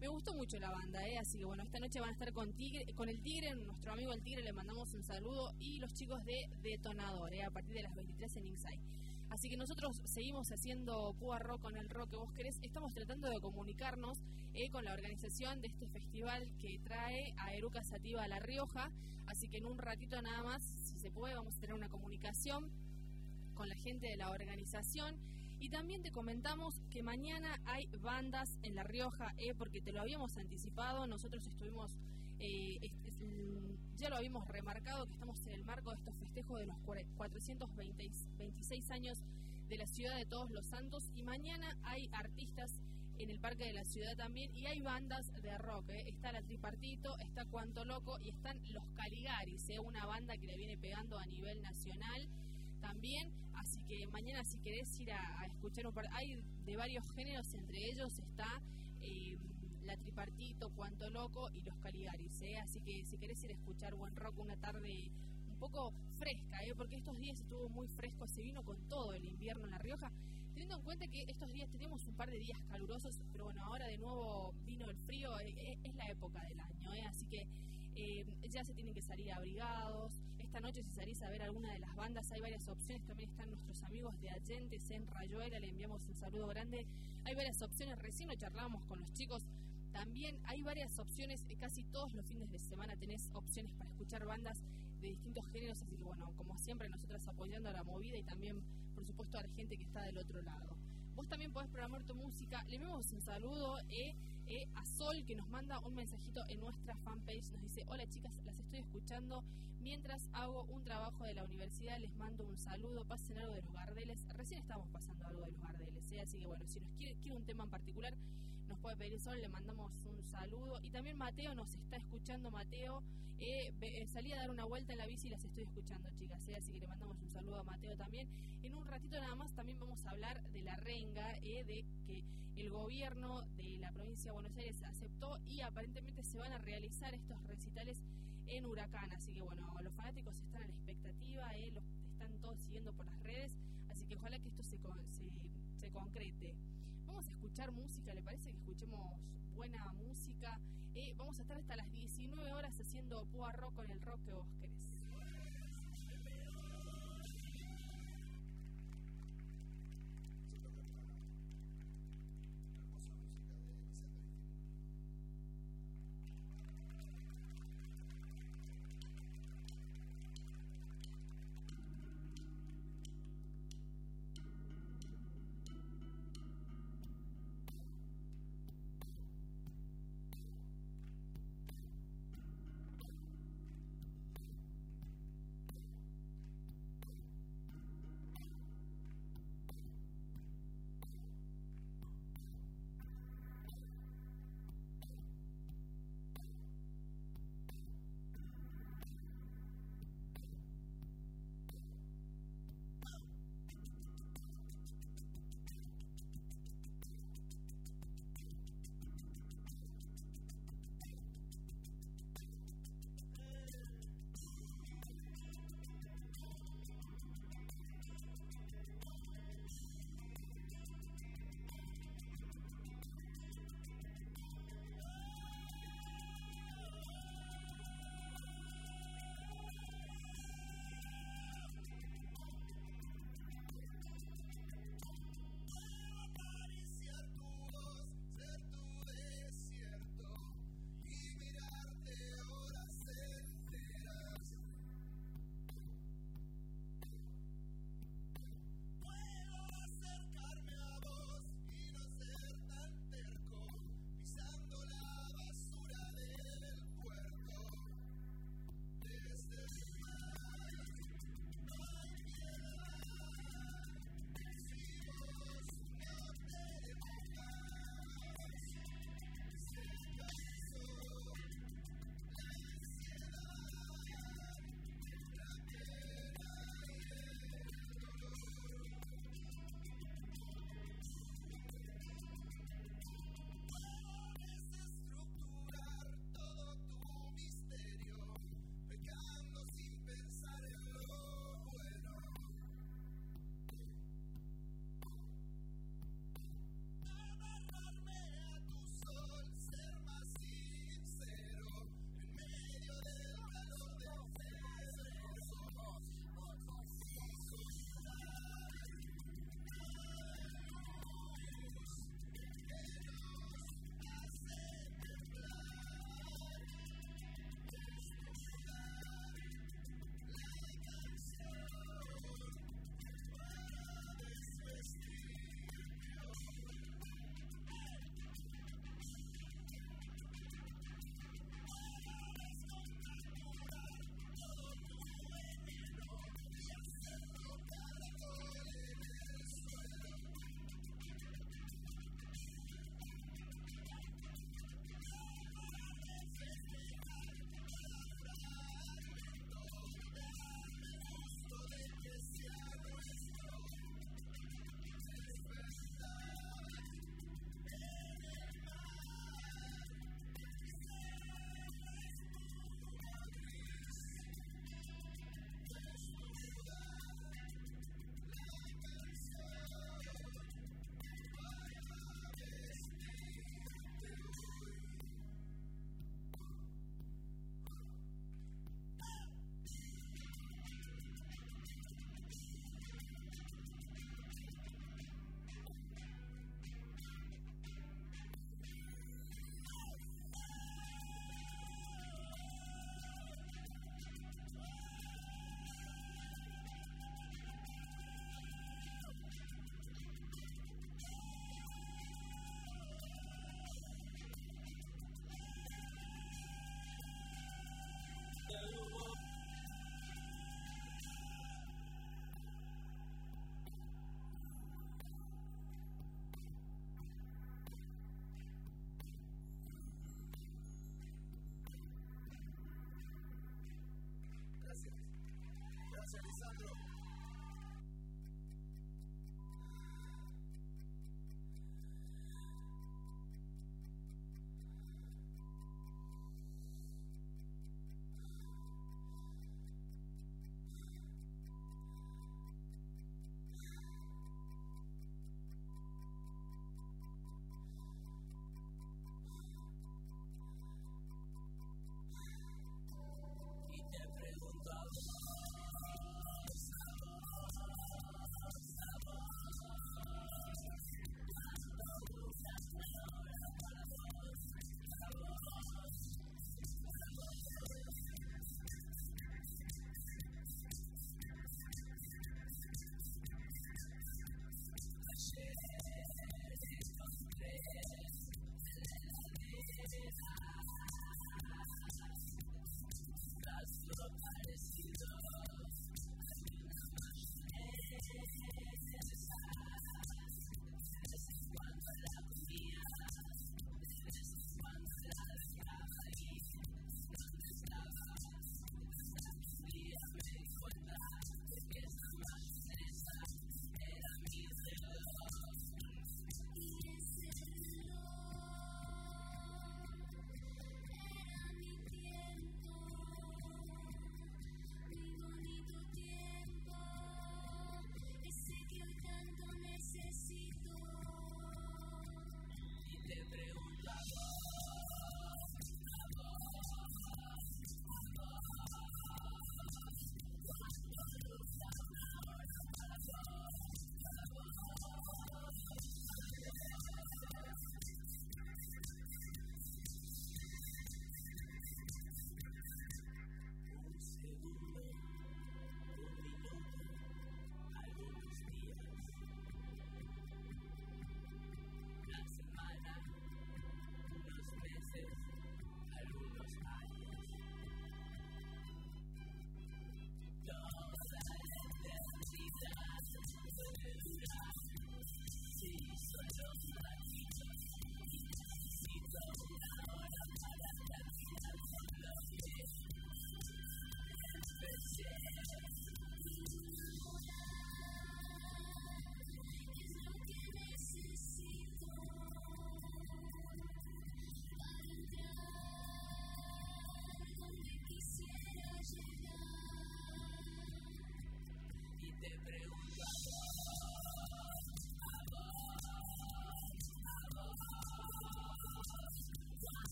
Me gustó mucho la banda, ¿eh? Así que bueno, esta noche van a estar con Tigre, con el Tigre, nuestro amigo el Tigre, le mandamos un saludo, y los chicos de Detonador, ¿eh? A partir de las veintitrés en Inside. Así que nosotros seguimos haciendo Púa Rock con el rock que vos querés. Estamos tratando de comunicarnos eh, con la organización de este festival que trae a Eruca Sativa a La Rioja. Así que en un ratito nada más, si se puede, vamos a tener una comunicación con la gente de la organización. Y también te comentamos que mañana hay bandas en La Rioja, eh, porque te lo habíamos anticipado. Nosotros estuvimos, eh, est- est- ya lo habíamos remarcado, que estamos en el marco de estos festejos de los cuatrocientos veintiséis años de la ciudad de Todos los Santos. Y mañana hay artistas en el Parque de la Ciudad también, y hay bandas de rock. Eh. Está La Tripartito, está Cuanto Loco y están Los Caligaris, eh, una banda que le viene pegando a nivel nacional también. Así que mañana, si querés ir a, a escuchar un par, hay de varios géneros, entre ellos está eh, La Tripartito, Cuanto Loco y Los Caligaris, ¿eh? Así que si querés ir a escuchar buen rock una tarde un poco fresca, ¿eh? Porque estos días estuvo muy fresco, se vino con todo el invierno en La Rioja, teniendo en cuenta que estos días tenemos un par de días calurosos, pero bueno, ahora de nuevo vino el frío, eh, es la época del año, ¿eh? Así que eh, ya se tienen que salir abrigados. Esta noche, si salís a ver alguna de las bandas, hay varias opciones. También están nuestros amigos de Allentes en Rayuela, le enviamos un saludo grande. Hay varias opciones, recién lo charlábamos con los chicos. También hay varias opciones, eh, casi todos los fines de semana tenés opciones para escuchar bandas de distintos géneros. Así que bueno, como siempre, nosotras apoyando a la movida y también, por supuesto, a la gente que está del otro lado. Vos también podés programar tu música. Le enviamos un saludo eh, eh, a Sol, que nos manda un mensajito en nuestra fanpage. Nos dice: hola chicas, las estoy escuchando mientras hago un trabajo de la universidad. Les mando un saludo, pasen algo de los Gardeles. Recién estamos pasando algo de los Gardeles, ¿eh? Así que bueno, si nos quiere, quiere un tema en particular, nos puede pedir Sol, le mandamos un saludo. Y también Mateo nos está escuchando. Mateo, eh, eh, salí a dar una vuelta en la bici y las estoy escuchando, chicas, ¿eh? Así que le mandamos un saludo a Mateo también. En un ratito nada más también vamos a hablar de la renga, eh, de que el gobierno de la provincia de Buenos Aires aceptó y aparentemente se van a realizar estos recitales en Huracán. Así que bueno, los fanáticos están a la expectativa, eh, los están todos siguiendo por las redes, así que ojalá que esto se, con, se, se concrete. Vamos a escuchar música, ¿le parece que escuchemos buena música? Eh, vamos a estar hasta las diecinueve horas haciendo Púa Rock con el rock que vos querés.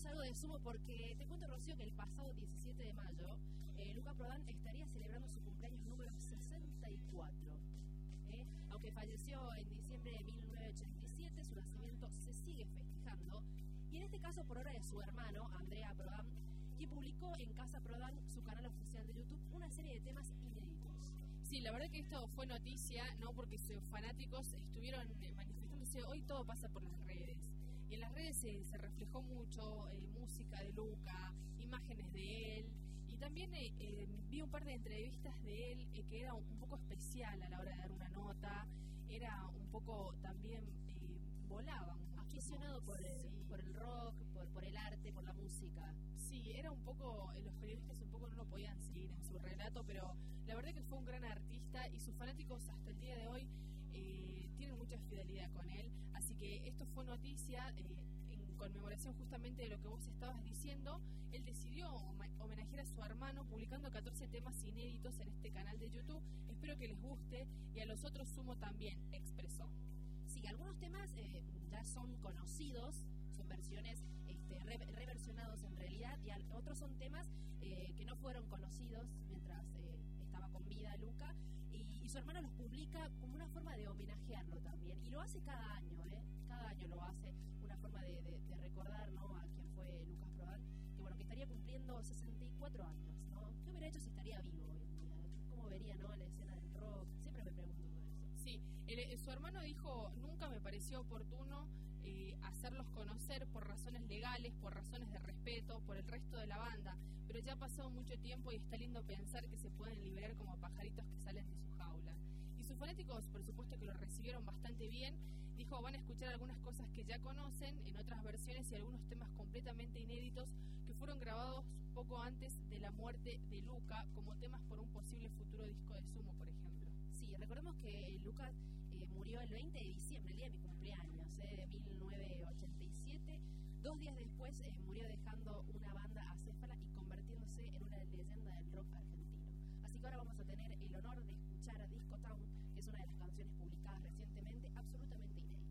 algo de Sumo porque te cuento, Rocío, que el pasado diecisiete de mayo eh, Luca Prodan estaría celebrando su cumpleaños número sesenta y cuatro. ¿eh? Aunque falleció en diciembre de mil novecientos ochenta y siete, su nacimiento se sigue festejando. Y en este caso por obra de su hermano, Andrea Prodan, quien publicó en Casa Prodan, su canal oficial de YouTube, una serie de temas inéditos. Sí, la verdad que esto fue noticia, ¿no? Porque sus fanáticos estuvieron manifestándose. Hoy todo pasa por las redes. Y en las redes se, se reflejó mucho eh, música de Luca, imágenes de él. Y también eh, eh, vi un par de entrevistas de él eh, que era un, un poco especial a la hora de dar una nota. Era un poco también, eh, volaba. Aficionado por el, sí. por el rock, por, por el arte, por la música. Sí, era un poco, eh, los periodistas un poco no lo podían seguir en su relato, pero la verdad que fue un gran artista y sus fanáticos hasta el día de hoy eh, tienen mucha fidelidad con él. Así que esto fue noticia eh, en conmemoración justamente de lo que vos estabas diciendo. Él decidió homenajear a su hermano publicando catorce temas inéditos en este canal de YouTube. Espero que les guste y a los otros Sumo también, expresó. Sí, algunos temas eh, ya son conocidos, son versiones este, re reversionados en realidad, y al, otros son temas eh, que no fueron conocidos mientras eh, estaba con vida Luca, y, y su hermano los publica como una forma de homenajearlo también, y lo hace cada año, ¿eh? Cada año lo hace, una forma de, de, de recordar, ¿no?, a quien fue Lucas Prodan, que bueno, que estaría cumpliendo sesenta y cuatro años, ¿no? ¿Qué hubiera hecho si estaría vivo hoy en día? ¿Cómo vería, no, la escena del rock? Siempre me pregunto todo eso. Sí, el, su hermano dijo, nunca me pareció oportuno eh, hacerlos conocer por razones legales, por razones de respeto, por el resto de la banda, pero ya ha pasado mucho tiempo y está lindo pensar que se pueden liberar como pajaritos que salen de su jaula. Y sus fanáticos, por supuesto que lo recibieron bastante bien. Dijo, van a escuchar algunas cosas que ya conocen en otras versiones y algunos temas completamente inéditos que fueron grabados poco antes de la muerte de Luca, como temas por un posible futuro disco de Sumo, por ejemplo. Sí, recordemos que Lucas eh, murió el veinte de diciembre, el día de mi cumpleaños, eh, de mil novecientos ochenta y siete. Dos días después eh, murió dejando una banda acéfala y convirtiéndose en una leyenda del rock argentino. Así que ahora vamos a tener el honor de escuchar a Disco Town, que es una de las canciones publicadas recientemente, absolutamente inéditas.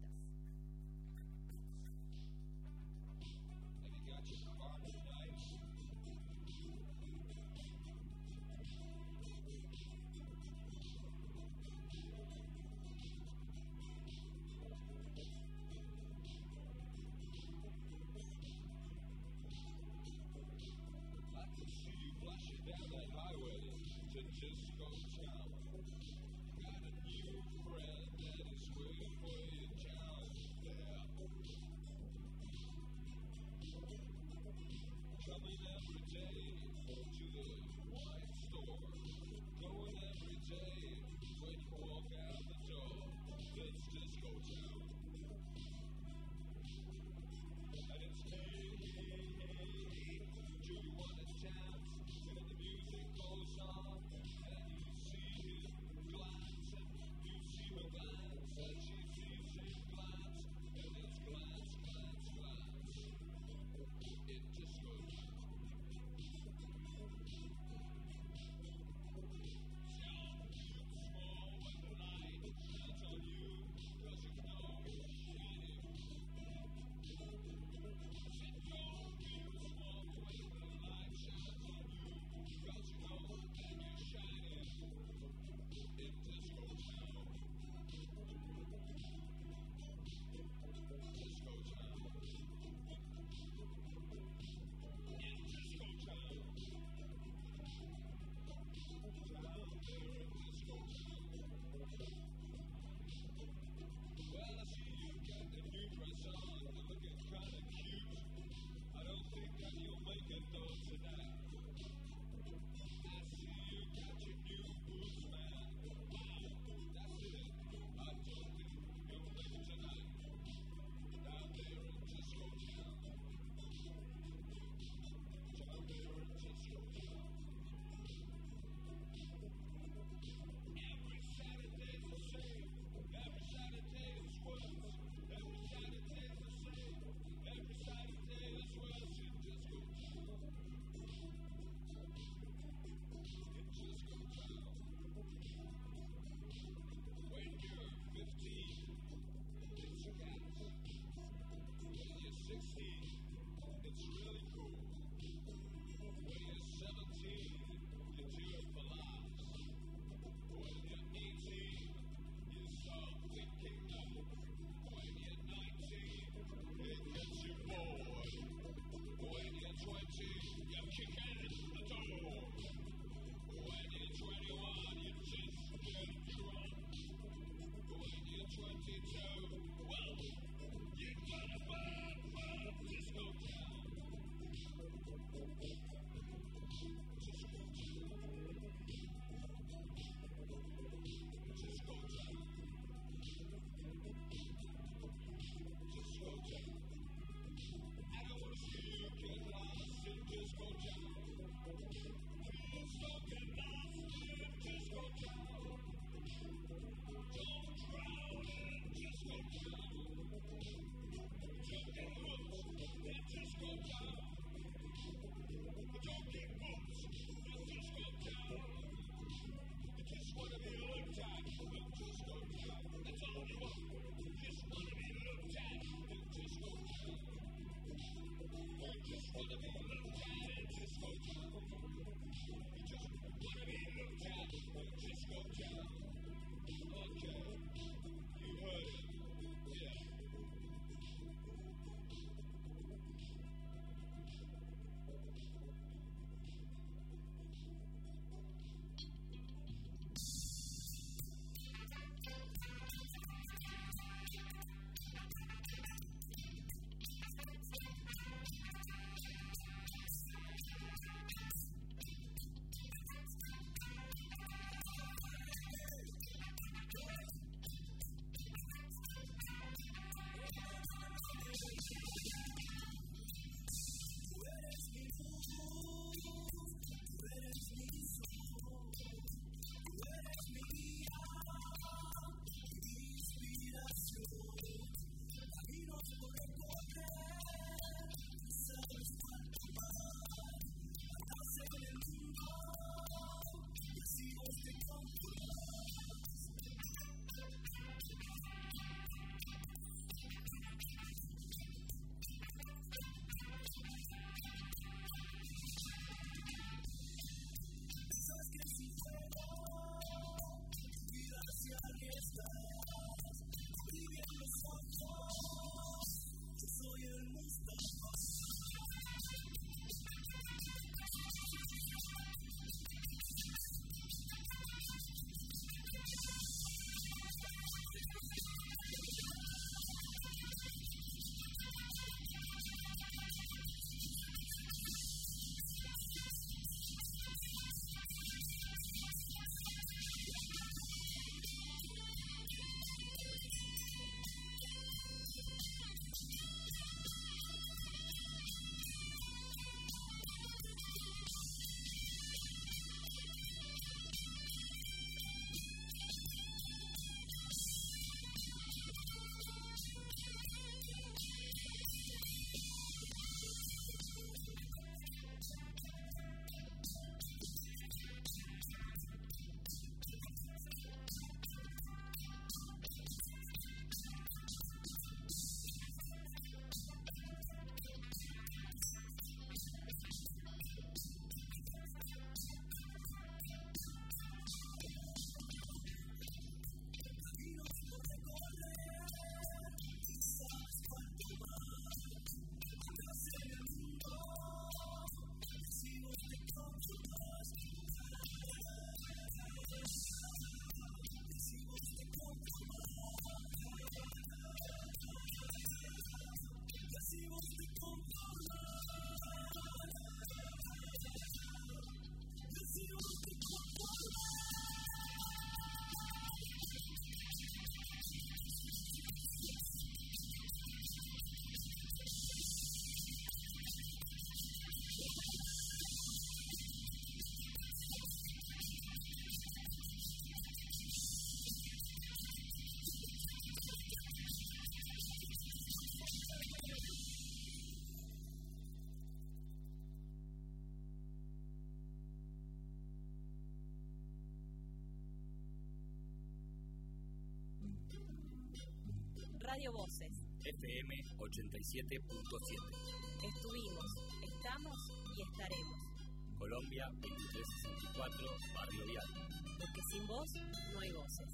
Radio Voces. F M ochenta y siete punto siete. Estuvimos, estamos y estaremos. Colombia veintitrés sesenta y cuatro, Barrio Vial. Porque sin voz no hay voces.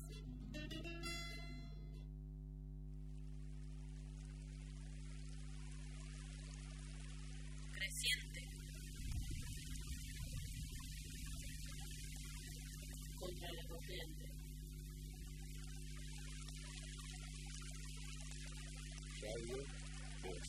Creciente. Contra la corriente. Radio Voces.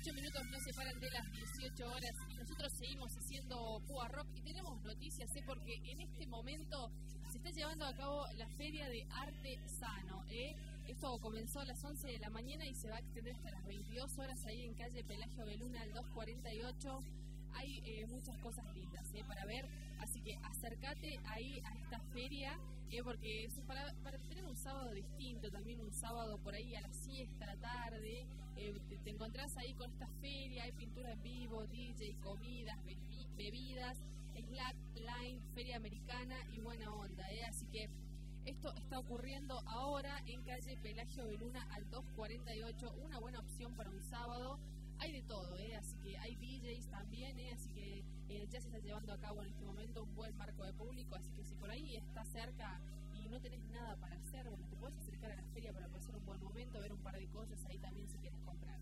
dieciocho minutos nos separan de las dieciocho horas y nosotros seguimos haciendo Púa Rock y tenemos noticias, ¿eh? Porque en este momento se está llevando a cabo la Feria de Arte Sano. ¿eh? Esto comenzó a las once de la mañana y se va a extender hasta las veintidós horas ahí en calle Pelagio Beluna al doscientos cuarenta y ocho. Hay eh, muchas cosas lindas ¿eh? para ver, así que acércate ahí a esta feria, ¿eh? porque es para, para tener un sábado distinto, también un sábado por ahí a la siesta, a la tarde, eh, te, te encontrás ahí con esta feria, hay pintura en vivo, D J, comidas, bebi, bebidas, slackline, feria americana y buena onda, ¿eh? así que esto está ocurriendo ahora en calle Pelagio Beluna al doscientos cuarenta y ocho, una buena opción para un sábado. Hay de todo, ¿eh? así que hay D Js también, ¿eh? así que eh, ya se está llevando a cabo en este momento un buen marco de público, así que si por ahí estás cerca y no tenés nada para hacer, bueno, te puedes acercar a la feria para pasar un buen momento, ver un par de cosas ahí también si quieres comprar.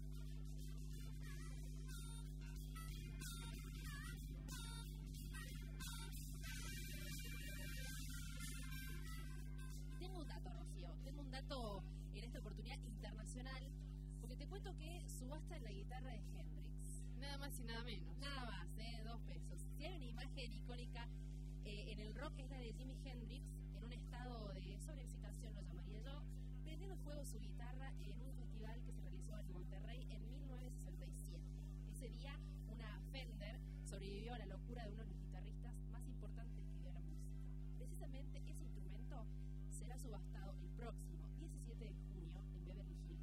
Tengo un dato, Rocío, tengo un dato en esta oportunidad internacional. Porque te cuento que subasta en la guitarra de Hendrix. Nada más y nada menos. Nada más, ¿eh? Dos pesos. Si hay una imagen icónica eh, en el rock, es la de Jimi Hendrix, en un estado de sobreexcitación, lo llamaría yo, prendiendo fuego su guitarra en un festival que se realizó en Monterrey en mil novecientos sesenta y siete. Ese día, una Fender sobrevivió a la locura de uno de los guitarristas más importantes que dio la música. Precisamente ese instrumento será subastado el próximo diecisiete de junio en Beverly Hills,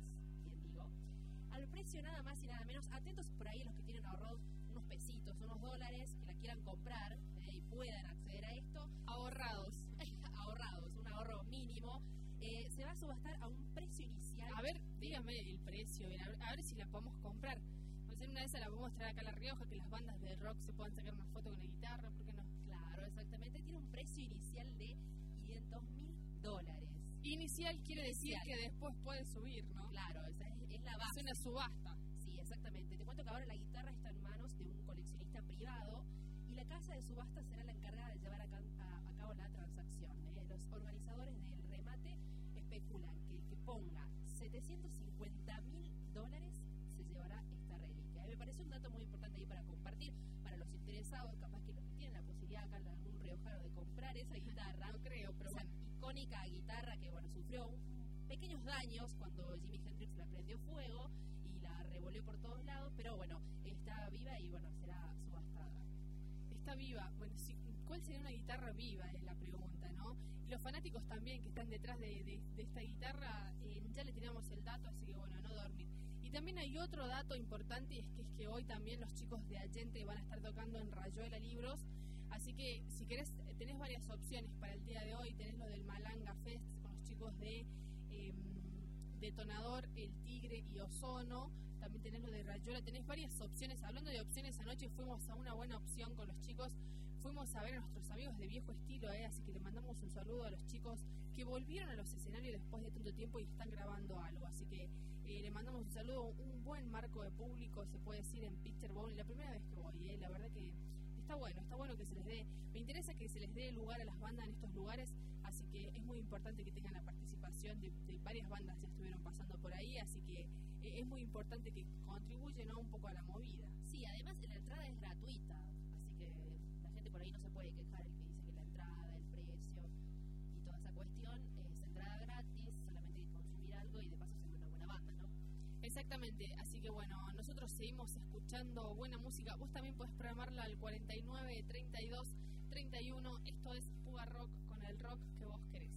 al precio nada más y nada menos. Atentos por ahí los que tienen ahorrados unos pesitos, unos dólares, que la quieran comprar eh, y puedan acceder a esto. Ahorrados. Ahorrados, un ahorro mínimo. Eh, se va a subastar a un precio inicial. A ver, dígame el precio, bien, a, ver, a ver si la podemos comprar. Pues en una de esas la podemos traer acá a La Rioja, que las bandas de rock se puedan sacar una foto con la guitarra, ¿por qué no? Claro, exactamente. Tiene un precio inicial de quinientos mil dólares. Inicial quiere inicial. decir que después puede subir, ¿no? Claro, esa es, es la base. Es una subasta. Sí, exactamente. Te cuento que ahora la guitarra está en manos de un coleccionista privado y la casa de subasta será la encargada de llevar a, a, a cabo la transacción. ¿eh? Los organizadores del remate especulan que el que ponga setecientos cincuenta mil dólares se llevará esta reliquia. ¿eh? Me parece un dato muy importante ahí para compartir, para los interesados, capaz que los que tienen la posibilidad acá en algún riojano de comprar esa guitarra, no creo, pero esa bueno, icónica guitarra que bueno sufrió un pequeños daños cuando Jimi Hendrix la prendió fuego y la revolvió por todos lados, pero bueno, está viva y bueno, será subastada. Está viva, bueno, sí, ¿cuál sería una guitarra viva? Es la pregunta, ¿no? Y los fanáticos también que están detrás de, de, de esta guitarra, eh, ya le tiramos el dato, así que bueno, no dormir. Y también hay otro dato importante, y es que, es que hoy también los chicos de Allende van a estar tocando en Rayuela Libros, así que si querés, tenés varias opciones para el día de hoy, tenés lo del Malanga Fest con los chicos de Eh, Detonador, El Tigre y Ozono, también tenés lo de Rayuela, tenés varias opciones. Hablando de opciones, anoche fuimos a una buena opción con los chicos, fuimos a ver a nuestros amigos de Viejo Estilo, eh, así que le mandamos un saludo a los chicos que volvieron a los escenarios después de tanto tiempo y están grabando algo, así que eh, le mandamos un saludo, un buen marco de público, se puede decir, en Picture Bowl, la primera vez que voy, eh, la verdad que está bueno, está bueno que se les dé, me interesa que se les dé lugar a las bandas en estos lugares, así que es muy importante que tengan la participación de, de varias bandas que estuvieron pasando por ahí, así que eh, es muy importante que contribuyen, ¿no?, un poco a la movida. Sí, además la entrada es gratuita, así que la gente por ahí no se puede quejar, el que dice que la entrada, el precio y toda esa cuestión, es entrada gratis, solamente hay que consumir algo y de paso se ve una buena banda, ¿no? Exactamente, así que bueno, nosotros seguimos escuchando buena música, vos también podés programarla al cuarenta y nueve, treinta y dos, treinta y uno, esto es Púa Rock con el rock que vos querés.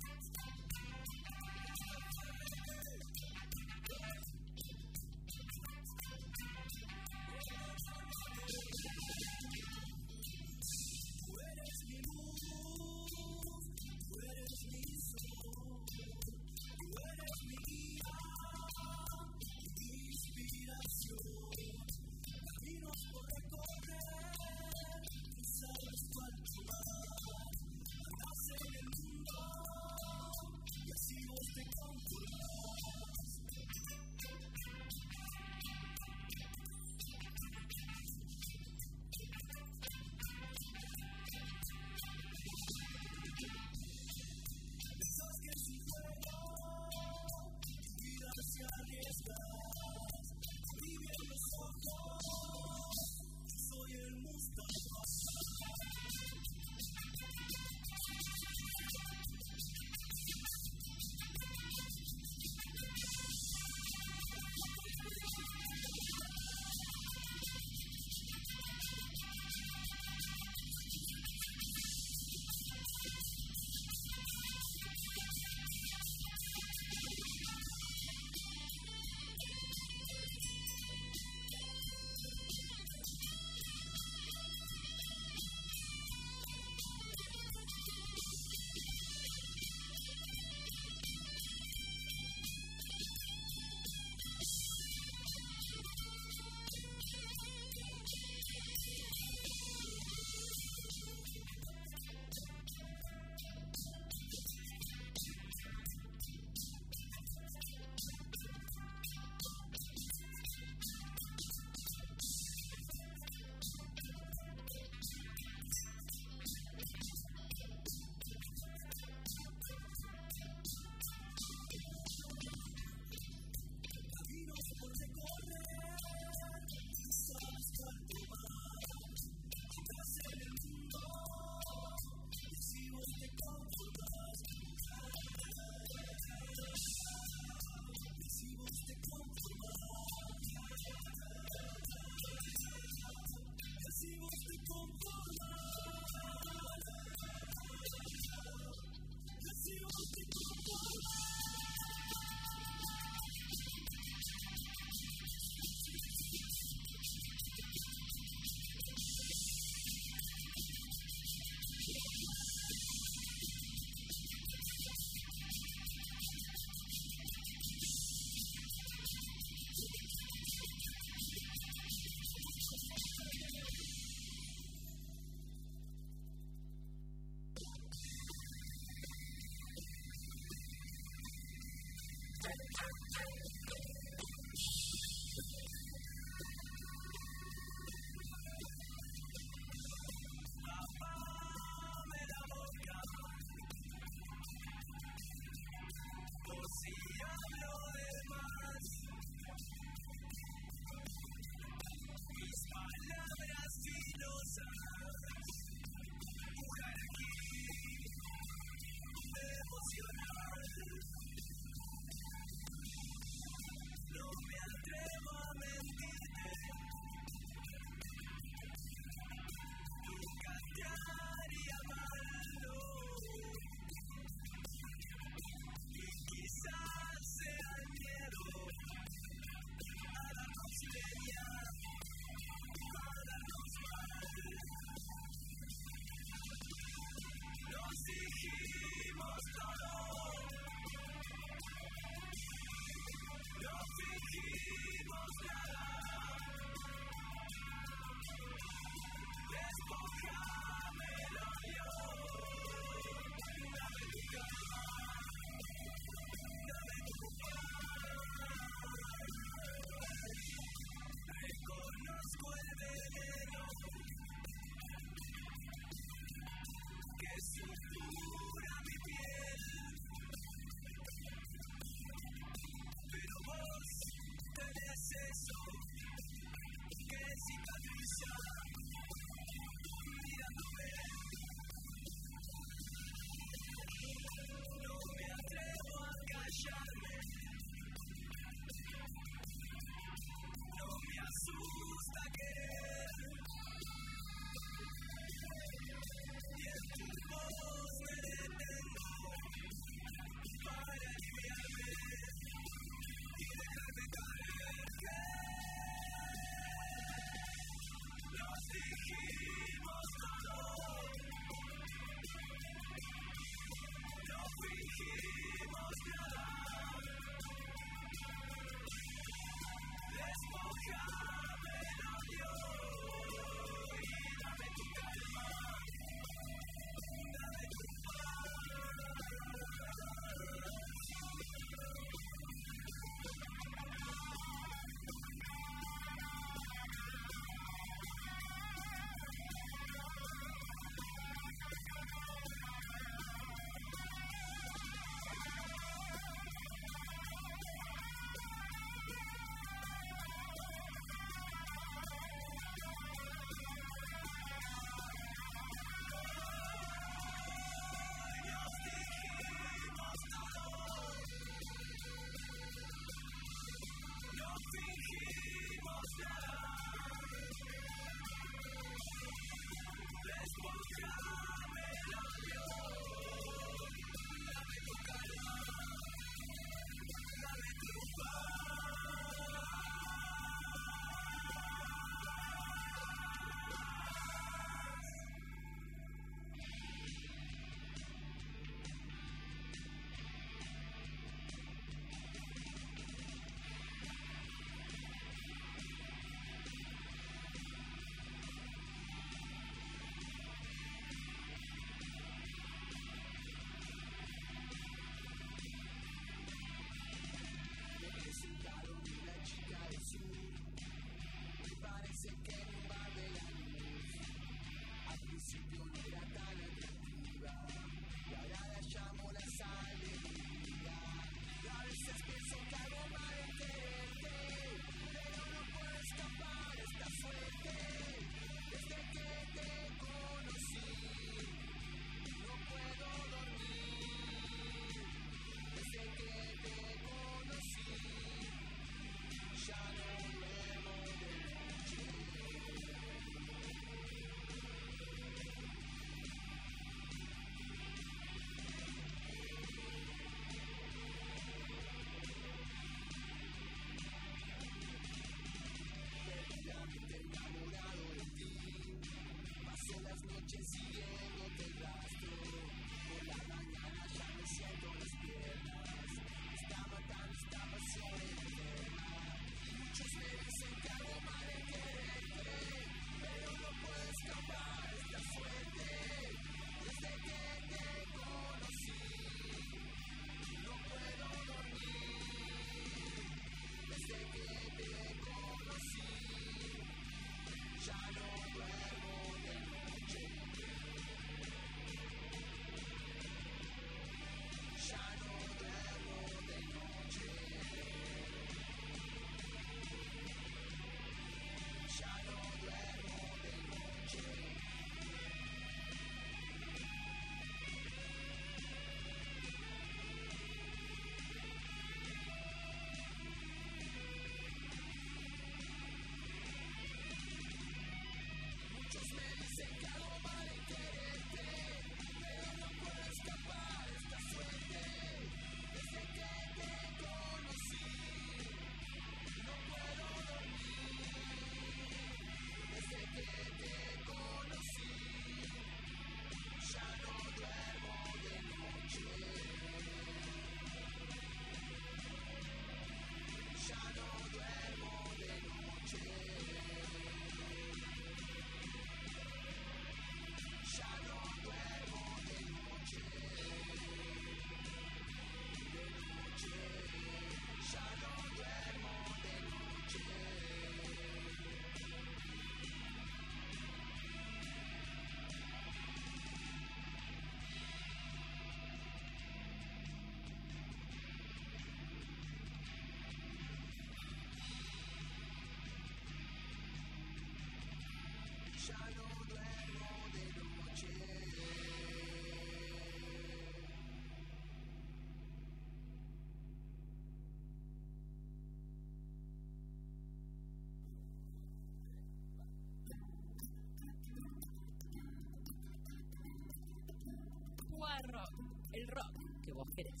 vos querés.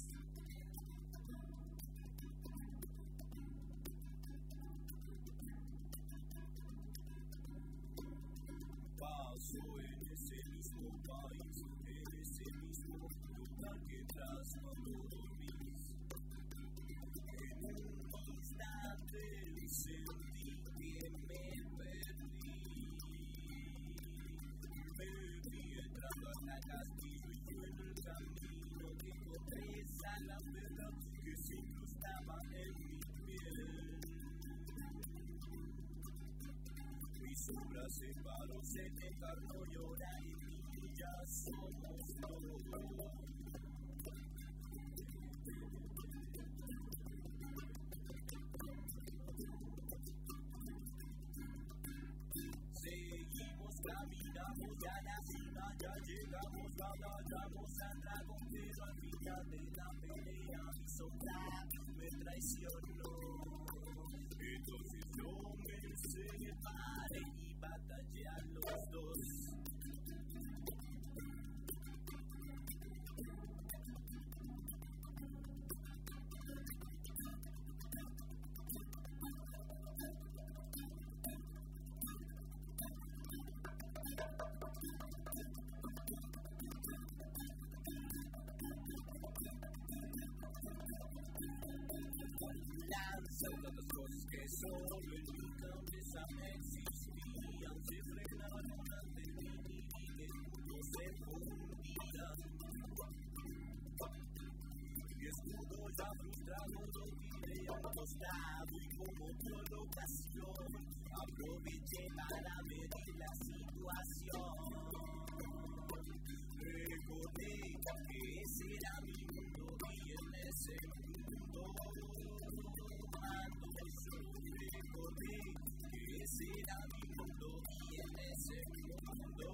Paso en ese mismo país, en ese mismo lugar que tras cuando dormís. En un instante sentí que me perdí. Me vi entrando a la castillo y fue en el camino que encontré esa la verdad que se incrustaba en mi piel. Mi sombra se paró, se me encarnó y ahora en mí ya somos todos. Seguimos, caminamos ya a la cima, ya llegamos, batallamos al dragón, pero al final de la pelea mi sombra me traicionó. Entonces yo me separé y batallé a los dos. Lanzan tantas cosas que solo en mi cabeza me existían, se frenaron ante mí y el mundo se fundía. Mi escudo ya frustrado lo tiré a un costado y como provocación aproveché para medir la situación. Recordé que ese era mi mundo y en ese mundo recordé que ese era mi mundo y en ese mundo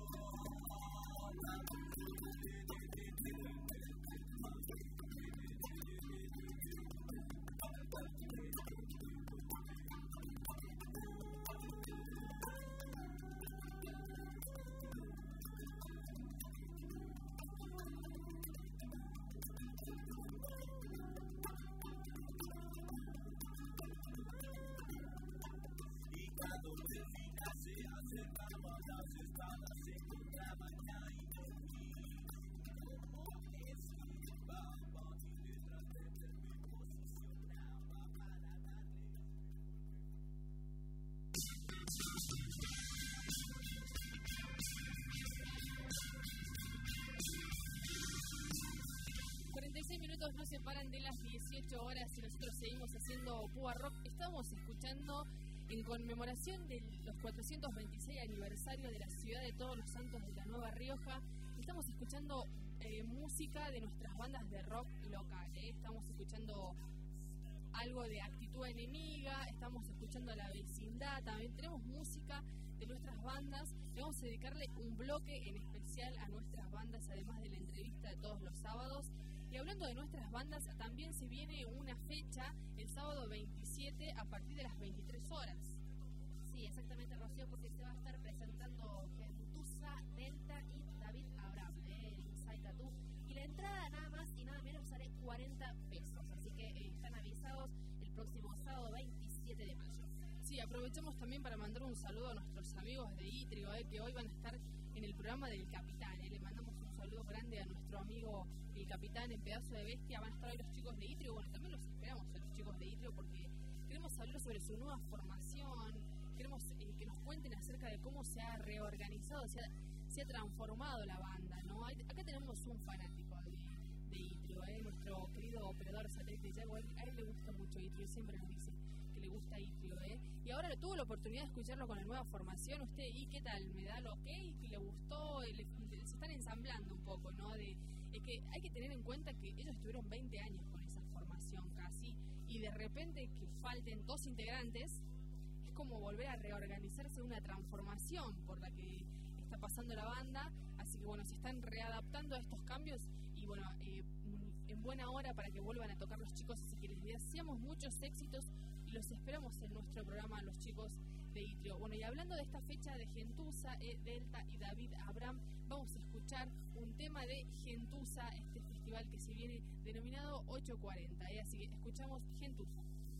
donde el final se acercaba, las espadas se encontraban ya y me fui como esquivaba y detrás de él me posicionaba para darle. cuarenta y seis minutos nos separan de las dieciocho horas y nosotros seguimos haciendo Púa Rock. Estamos escuchando en conmemoración de los cuatrocientos veintiséis aniversario de la ciudad de Todos los Santos de la Nueva Rioja. Estamos escuchando eh, música de nuestras bandas de rock local. ¿eh? Estamos escuchando algo de Actitud Enemiga, estamos escuchando a La Vecindad, también tenemos música de nuestras bandas. Le vamos a dedicarle un bloque en especial a nuestras bandas, además de la entrevista de todos los sábados. Y hablando de nuestras bandas, también se viene una fecha el sábado veintisiete a partir de las veintitrés horas. Sí, exactamente, Rocío, porque se va a estar presentando Gentuza, Delta y David Abraham, ¿eh? el Inside Tattoo. Y la entrada nada más y nada menos sale cuarenta pesos. Así que eh, están avisados el próximo sábado veintisiete de mayo. Sí, aprovechamos también para mandar un saludo a nuestros amigos de Itrio, ¿eh? que hoy van a estar en el programa del Capitán. ¿eh? Le mandamos un saludo grande a nuestro amigo el Capitán en Pedazo de Bestia. Van a estar hoy los chicos de Itrio. Bueno, también los esperamos a los chicos de Itrio porque queremos hablar sobre su nueva formación. Queremos eh, que nos cuenten acerca de cómo se ha reorganizado, se ha, se ha transformado la banda, ¿no? Hay, acá tenemos un fanático de, de Itrio, ¿eh? nuestro querido operador satélite Yago. A él le gusta mucho Itrio, siempre nos dice que le gusta Itrio, ¿eh? Y ahora tuvo la oportunidad de escucharlo con la nueva formación. ¿Usted, y qué tal? ¿Me da lo ok? ¿Le gustó? Le, le, se están ensamblando un poco, ¿no? De, es que hay que tener en cuenta que ellos estuvieron veinte años con esa formación casi, y de repente que falten dos integrantes es como volver a reorganizarse, una transformación por la que está pasando la banda. Así que bueno, se están readaptando a estos cambios y bueno, eh, en buena hora para que vuelvan a tocar los chicos. Así que les deseamos muchos éxitos y los esperamos en nuestro programa, los chicos de Itrio. Bueno, y hablando de esta fecha de Gentuza, eh, Delta y David Abraham, vamos a escuchar un tema de Gentuza, este festival festival que se viene denominado ocho cuarenta. ¿eh? Así que escuchamos Gentuza.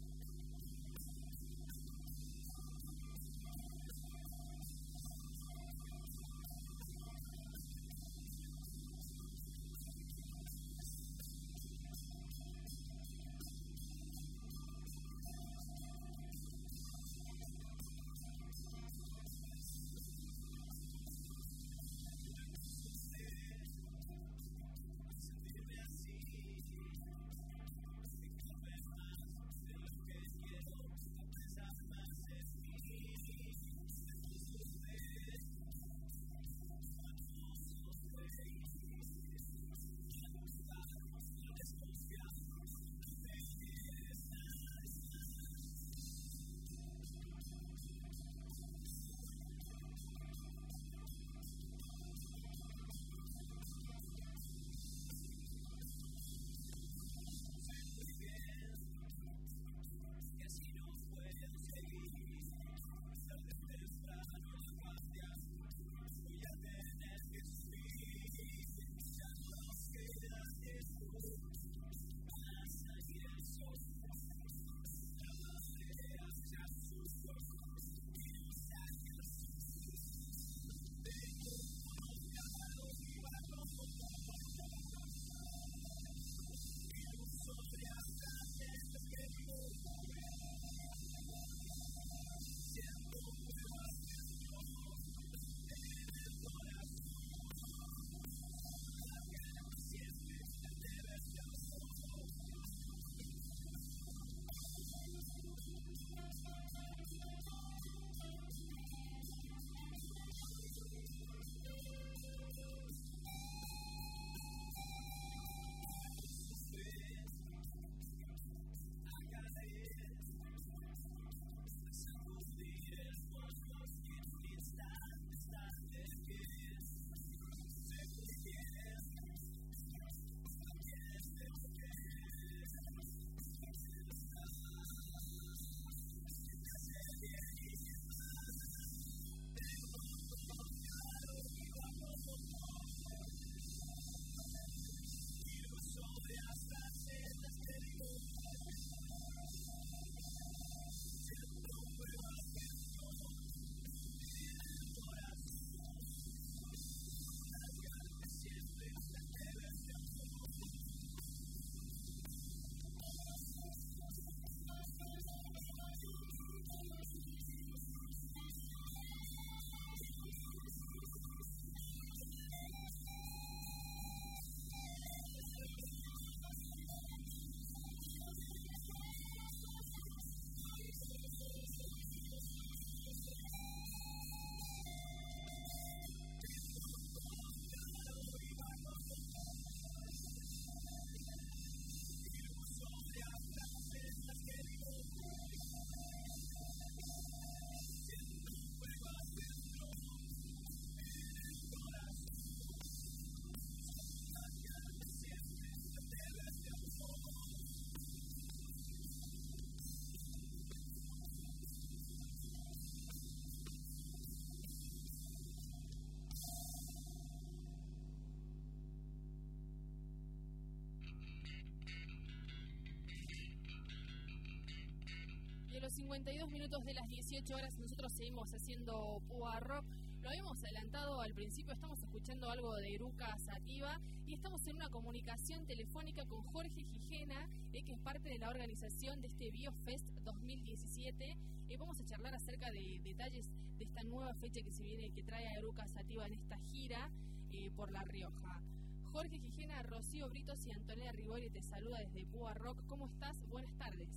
Y a los cincuenta y dos minutos de las dieciocho horas nosotros seguimos haciendo Púa Rock. Lo habíamos adelantado al principio, estamos escuchando algo de Eruca Sativa y estamos en una comunicación telefónica con Jorge Gijena, eh, que es parte de la organización de este BioFest dos mil diecisiete. Eh, vamos a charlar acerca de detalles de esta nueva fecha que se viene, que trae a Eruca Sativa en esta gira eh, por La Rioja. Jorge Gijena, Rocío Britos y Antonella Rigori te saluda desde Púa Rock. ¿Cómo estás? Buenas tardes.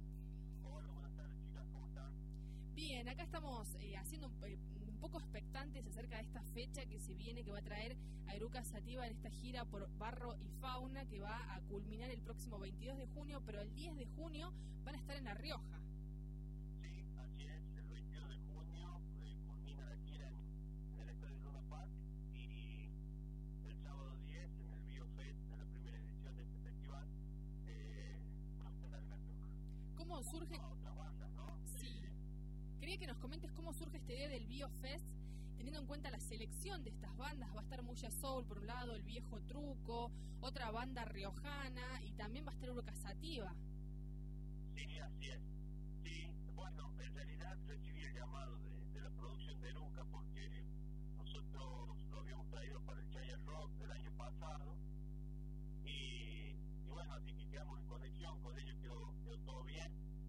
Hola, buenas tardes, chicas. ¿Cómo están? Bien, acá estamos eh, haciendo eh, un poco expectantes acerca de esta fecha que se viene, que va a traer a Eruca Sativa en esta gira por Barro y Fauna, que va a culminar el próximo veintidós de junio, pero el diez de junio van a estar en La Rioja. Sí, así es. El veintidós de junio eh, culmina la gira en, en el estadio Luna Park y el sábado diez en el BioFest, en la primera edición de este festival, eh, va a estar en La Rioja. ¿Cómo surge? Otras bandas, ¿no? Sí. Quería que nos comentes cómo surge esta idea del BioFest. teniendo en cuenta la selección de estas bandas. Va a estar Muya Soul por un lado, El Viejo Truco, otra banda riojana y también va a estar Eruca Sativa. Sí, así es. Sí, bueno, en realidad recibí el llamado de, de la producción de Eruca porque nosotros lo habíamos traído para el Chaya Rock del año pasado y, y bueno, así que quedamos en conexión con ellos, quedó, quedó todo bien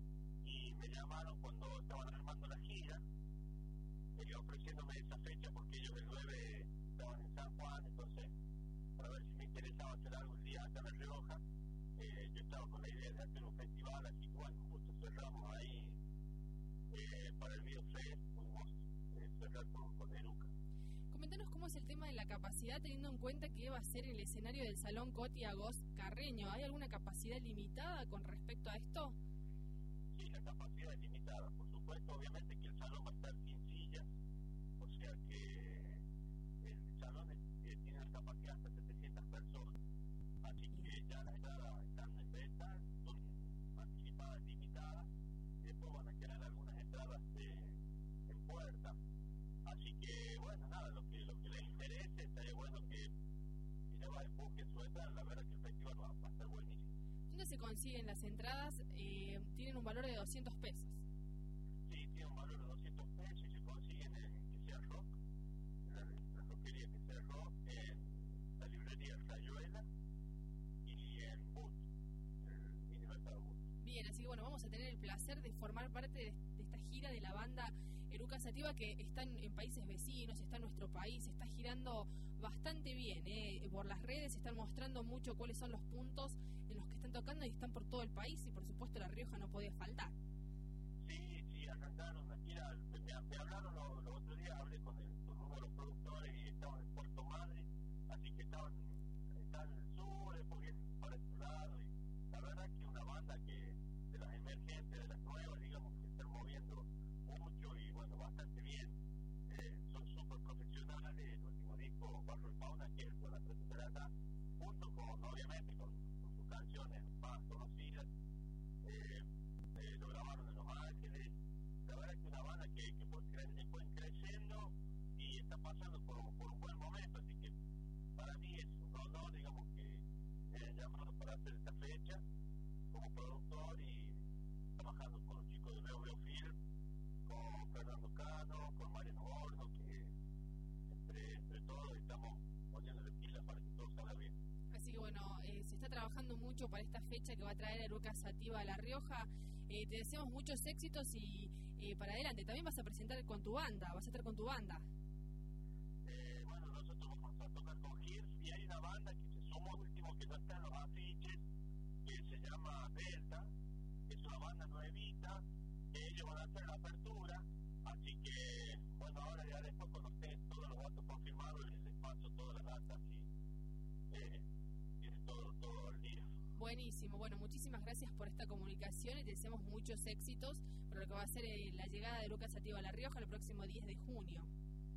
y me llamaron cuando estaban armando la gira, ellos ofreciéndome esa fecha porque ellos el nueve estaban en San Juan, entonces para ver si me interesaba hacer algo el día acá en La Rioja. Eh, yo estaba con la idea de hacer un festival, así que bueno, justo cerramos ahí eh, para el BioFest, pudimos eh, cerrar con, con Eruca. Comentanos cómo es el tema de la capacidad, teniendo en cuenta que va a ser el escenario del Salón Coti Agos Carreño. ¿Hay alguna capacidad limitada con respecto a esto? Sí, la capacidad es limitada, por supuesto, obviamente que el salón va a estar sin sillas, o sea que el salón es, eh, tiene la capacidad hasta setecientas personas. Así que ya las entradas están en venta, son anticipadas, limitadas, y después van a quedar algunas entradas eh, en puerta. Así que, bueno, nada, lo que, lo que les interese, estaría bueno que, que ya va busquen su entrada, la verdad que el festival va, va a estar buenísimo. ¿Dónde se consiguen las entradas? Eh, tienen un valor de doscientos pesos. Sí, tiene un valor de doscientos pesos y se consiguen en Que Sea Rock, en la, en la roquería Que Sea Rock, en la librería Rayuela y en Boot, en el Universal Boot. Bien, así que bueno, vamos a tener el placer de formar parte de, de esta gira de la banda Eruca Sativa que está en, en países vecinos, está en nuestro país, está girando bastante bien, ¿eh? Por las redes están mostrando mucho cuáles son los puntos en los que están tocando y están por todo el país y por supuesto La Rioja no podía faltar. Sí, sí, arrancaron la gira, me, me hablaron los, los otros días, hablé con, el, con uno de los productores y estaban en Puerto Madre, así que estaban, estaban en el sur, después vienen para este lado y la verdad que una banda que de las emergentes, de las nuevas, digamos, que están moviendo mucho y bueno, bastante bien, eh, son súper profesionales, el último disco, Barro y Fauna, que es la presentar acá, junto con, obviamente, con, con sus canciones más conocidas, eh, eh, lo grabaron en Los Ángeles, la verdad que una banda que, que fue, cre fue creciendo y está pasando por, por un buen momento, así que para mí es un honor, digamos, que me hayan llamado para hacer esta fecha como productor y trabajando con los chicos de Leo Leo Film, con Fernando Cano, con Mariano Horno, que entre, entre todos estamos poniéndole pilas para que todo salga bien. Así que bueno, eh, se está trabajando mucho para esta fecha que va a traer Eruca Sativa a La Rioja. Eh, te deseamos muchos éxitos y eh, para adelante. También vas a presentar con tu banda, vas a estar con tu banda. Eh, bueno, nosotros vamos a tocar con Hirs y hay una banda que se sumó último que no está en los afiches, que se llama Delta, que es una banda nuevita, que ellos van a hacer la apertura, así que, bueno, ahora ya después cuando estén todos los datos confirmados les, les paso todas las datas y eh, tiene todo, todo el día. Buenísimo, bueno, muchísimas gracias por esta comunicación y te deseamos muchos éxitos por lo que va a ser eh, la llegada de Eruca Sativa a La Rioja el próximo diez de junio.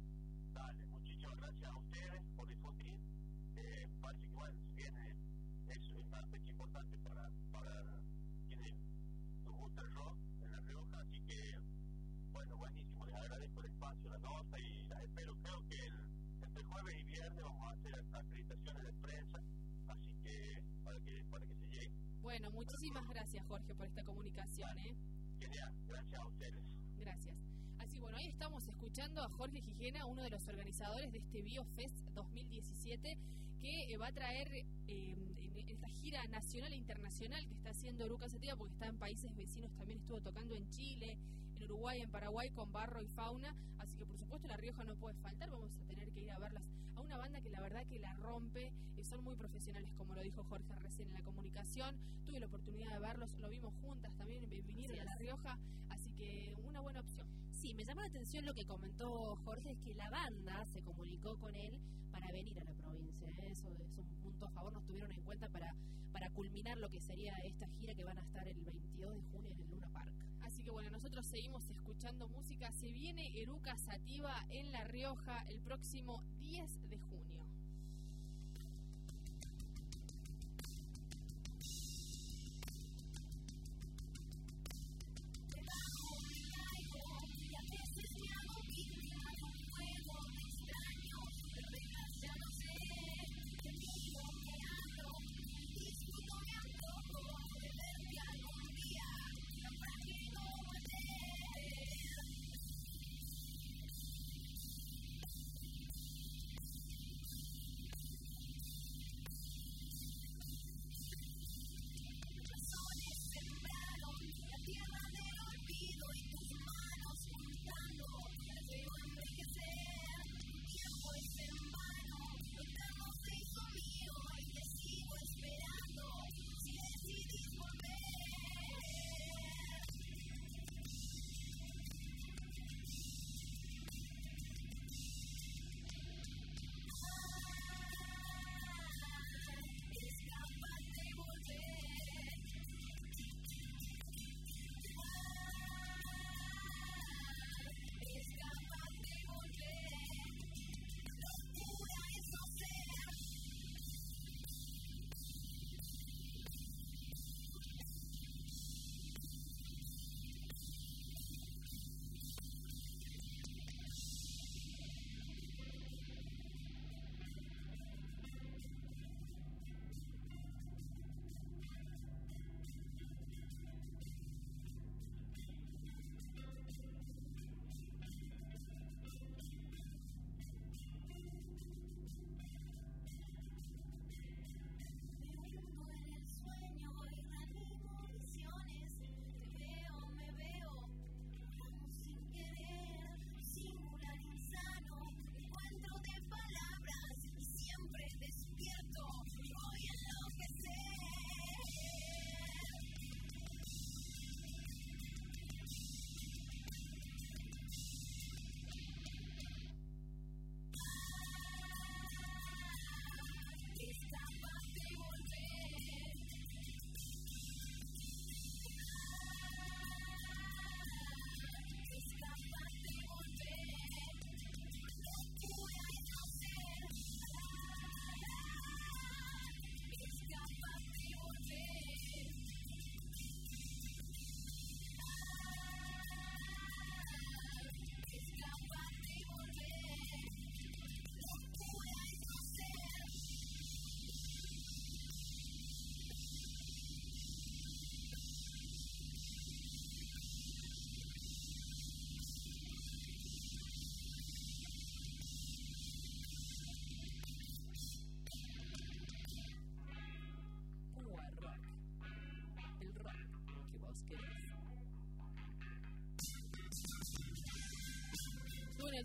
Dale, muchísimas gracias a ustedes por difundir, eh, parece que bueno, si bien es, es una fecha importante para, para quienes nos gusta el rock en La Rioja, así que bueno, buenísimo, les agradezco el espacio, la nota y las espero, creo que el, entre jueves y viernes vamos a hacer acreditaciones de prensa, así que para que, para que se llegue. Bueno, muchísimas gracias Jorge por esta comunicación, ¿eh? Genial, gracias a ustedes. Gracias. Así bueno, ahí estamos escuchando a Jorge Gijena, uno de los organizadores de este BioFest dos mil diecisiete, que eh, va a traer eh, en esta gira nacional e internacional que está haciendo Eruca Sativa, porque está en países vecinos, también estuvo tocando en Chile, en Uruguay, en Paraguay, con Barro y Fauna, así que por supuesto La Rioja no puede faltar, vamos a tener que ir a verlas, a una banda que la verdad que la rompe, eh, son muy profesionales, como lo dijo Jorge recién en la comunicación, tuve la oportunidad de verlos, lo vimos juntas también, vinieron a La Rioja, así que una buena opción. Sí, me llama la atención lo que comentó Jorge, es que la banda se comunicó con él para venir a la provincia, ¿eh? Eso es un punto a favor, nos tuvieron en cuenta para, para culminar lo que sería esta gira que van a estar el veintidós de junio en el Luna Park. Así que bueno, nosotros seguimos escuchando música, se viene Eruca Sativa en La Rioja el próximo diez de junio. Debajo del aire, y a veces me hago víctima de un juego.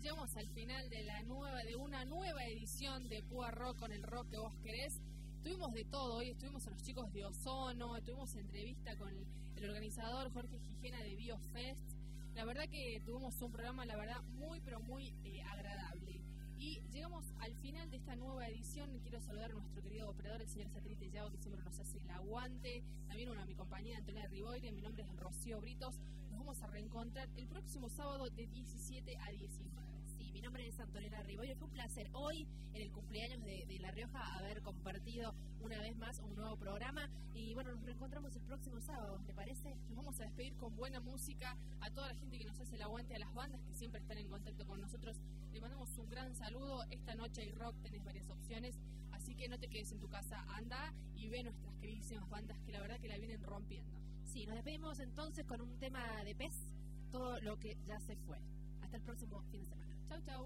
llegamos al final de la nueva, de una nueva edición de Púa Rock con el rock que vos querés. Tuvimos de todo, hoy estuvimos a los chicos de Ozono, tuvimos entrevista con el organizador Jorge Gijena de BioFest. La verdad que tuvimos un programa, la verdad, muy pero muy eh, agradable. Y llegamos al final de esta nueva edición. Quiero saludar a nuestro querido operador, el señor Satélite Yago, que siempre nos hace el aguante. También a mi compañera Antonia Riboire. Mi nombre es Rocío Britos. Nos vamos a reencontrar el próximo sábado de diecisiete a diecinueve. Sí, mi nombre es Antonella Riboire. Fue un placer hoy, en el cumpleaños de, de La Rioja, haber compartido una vez más un nuevo programa. Y bueno, nos reencontramos el próximo sábado, ¿te parece? Nos vamos a despedir con buena música a toda la gente que nos hace el aguante, a las bandas que siempre están en contacto con nosotros. Le mandamos un gran saludo. Esta noche hay rock, tenés varias opciones, así que no te quedes en tu casa, anda y ve nuestras queridísimas bandas que la verdad que la vienen rompiendo. Sí, nos despedimos entonces con un tema de Pez, Todo lo que ya se fue. Hasta el próximo fin de semana. Chau, chau.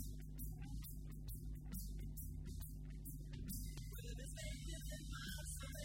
Puedes venir de marzo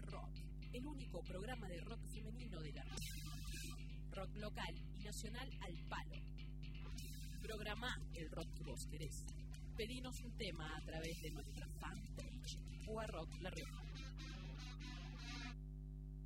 Rock, el único programa de rock femenino de la radio. Rock local y nacional al palo. Programá el rock que vos querés. Pedinos un tema a través de nuestra fanpage, Púa Rock La Rioja.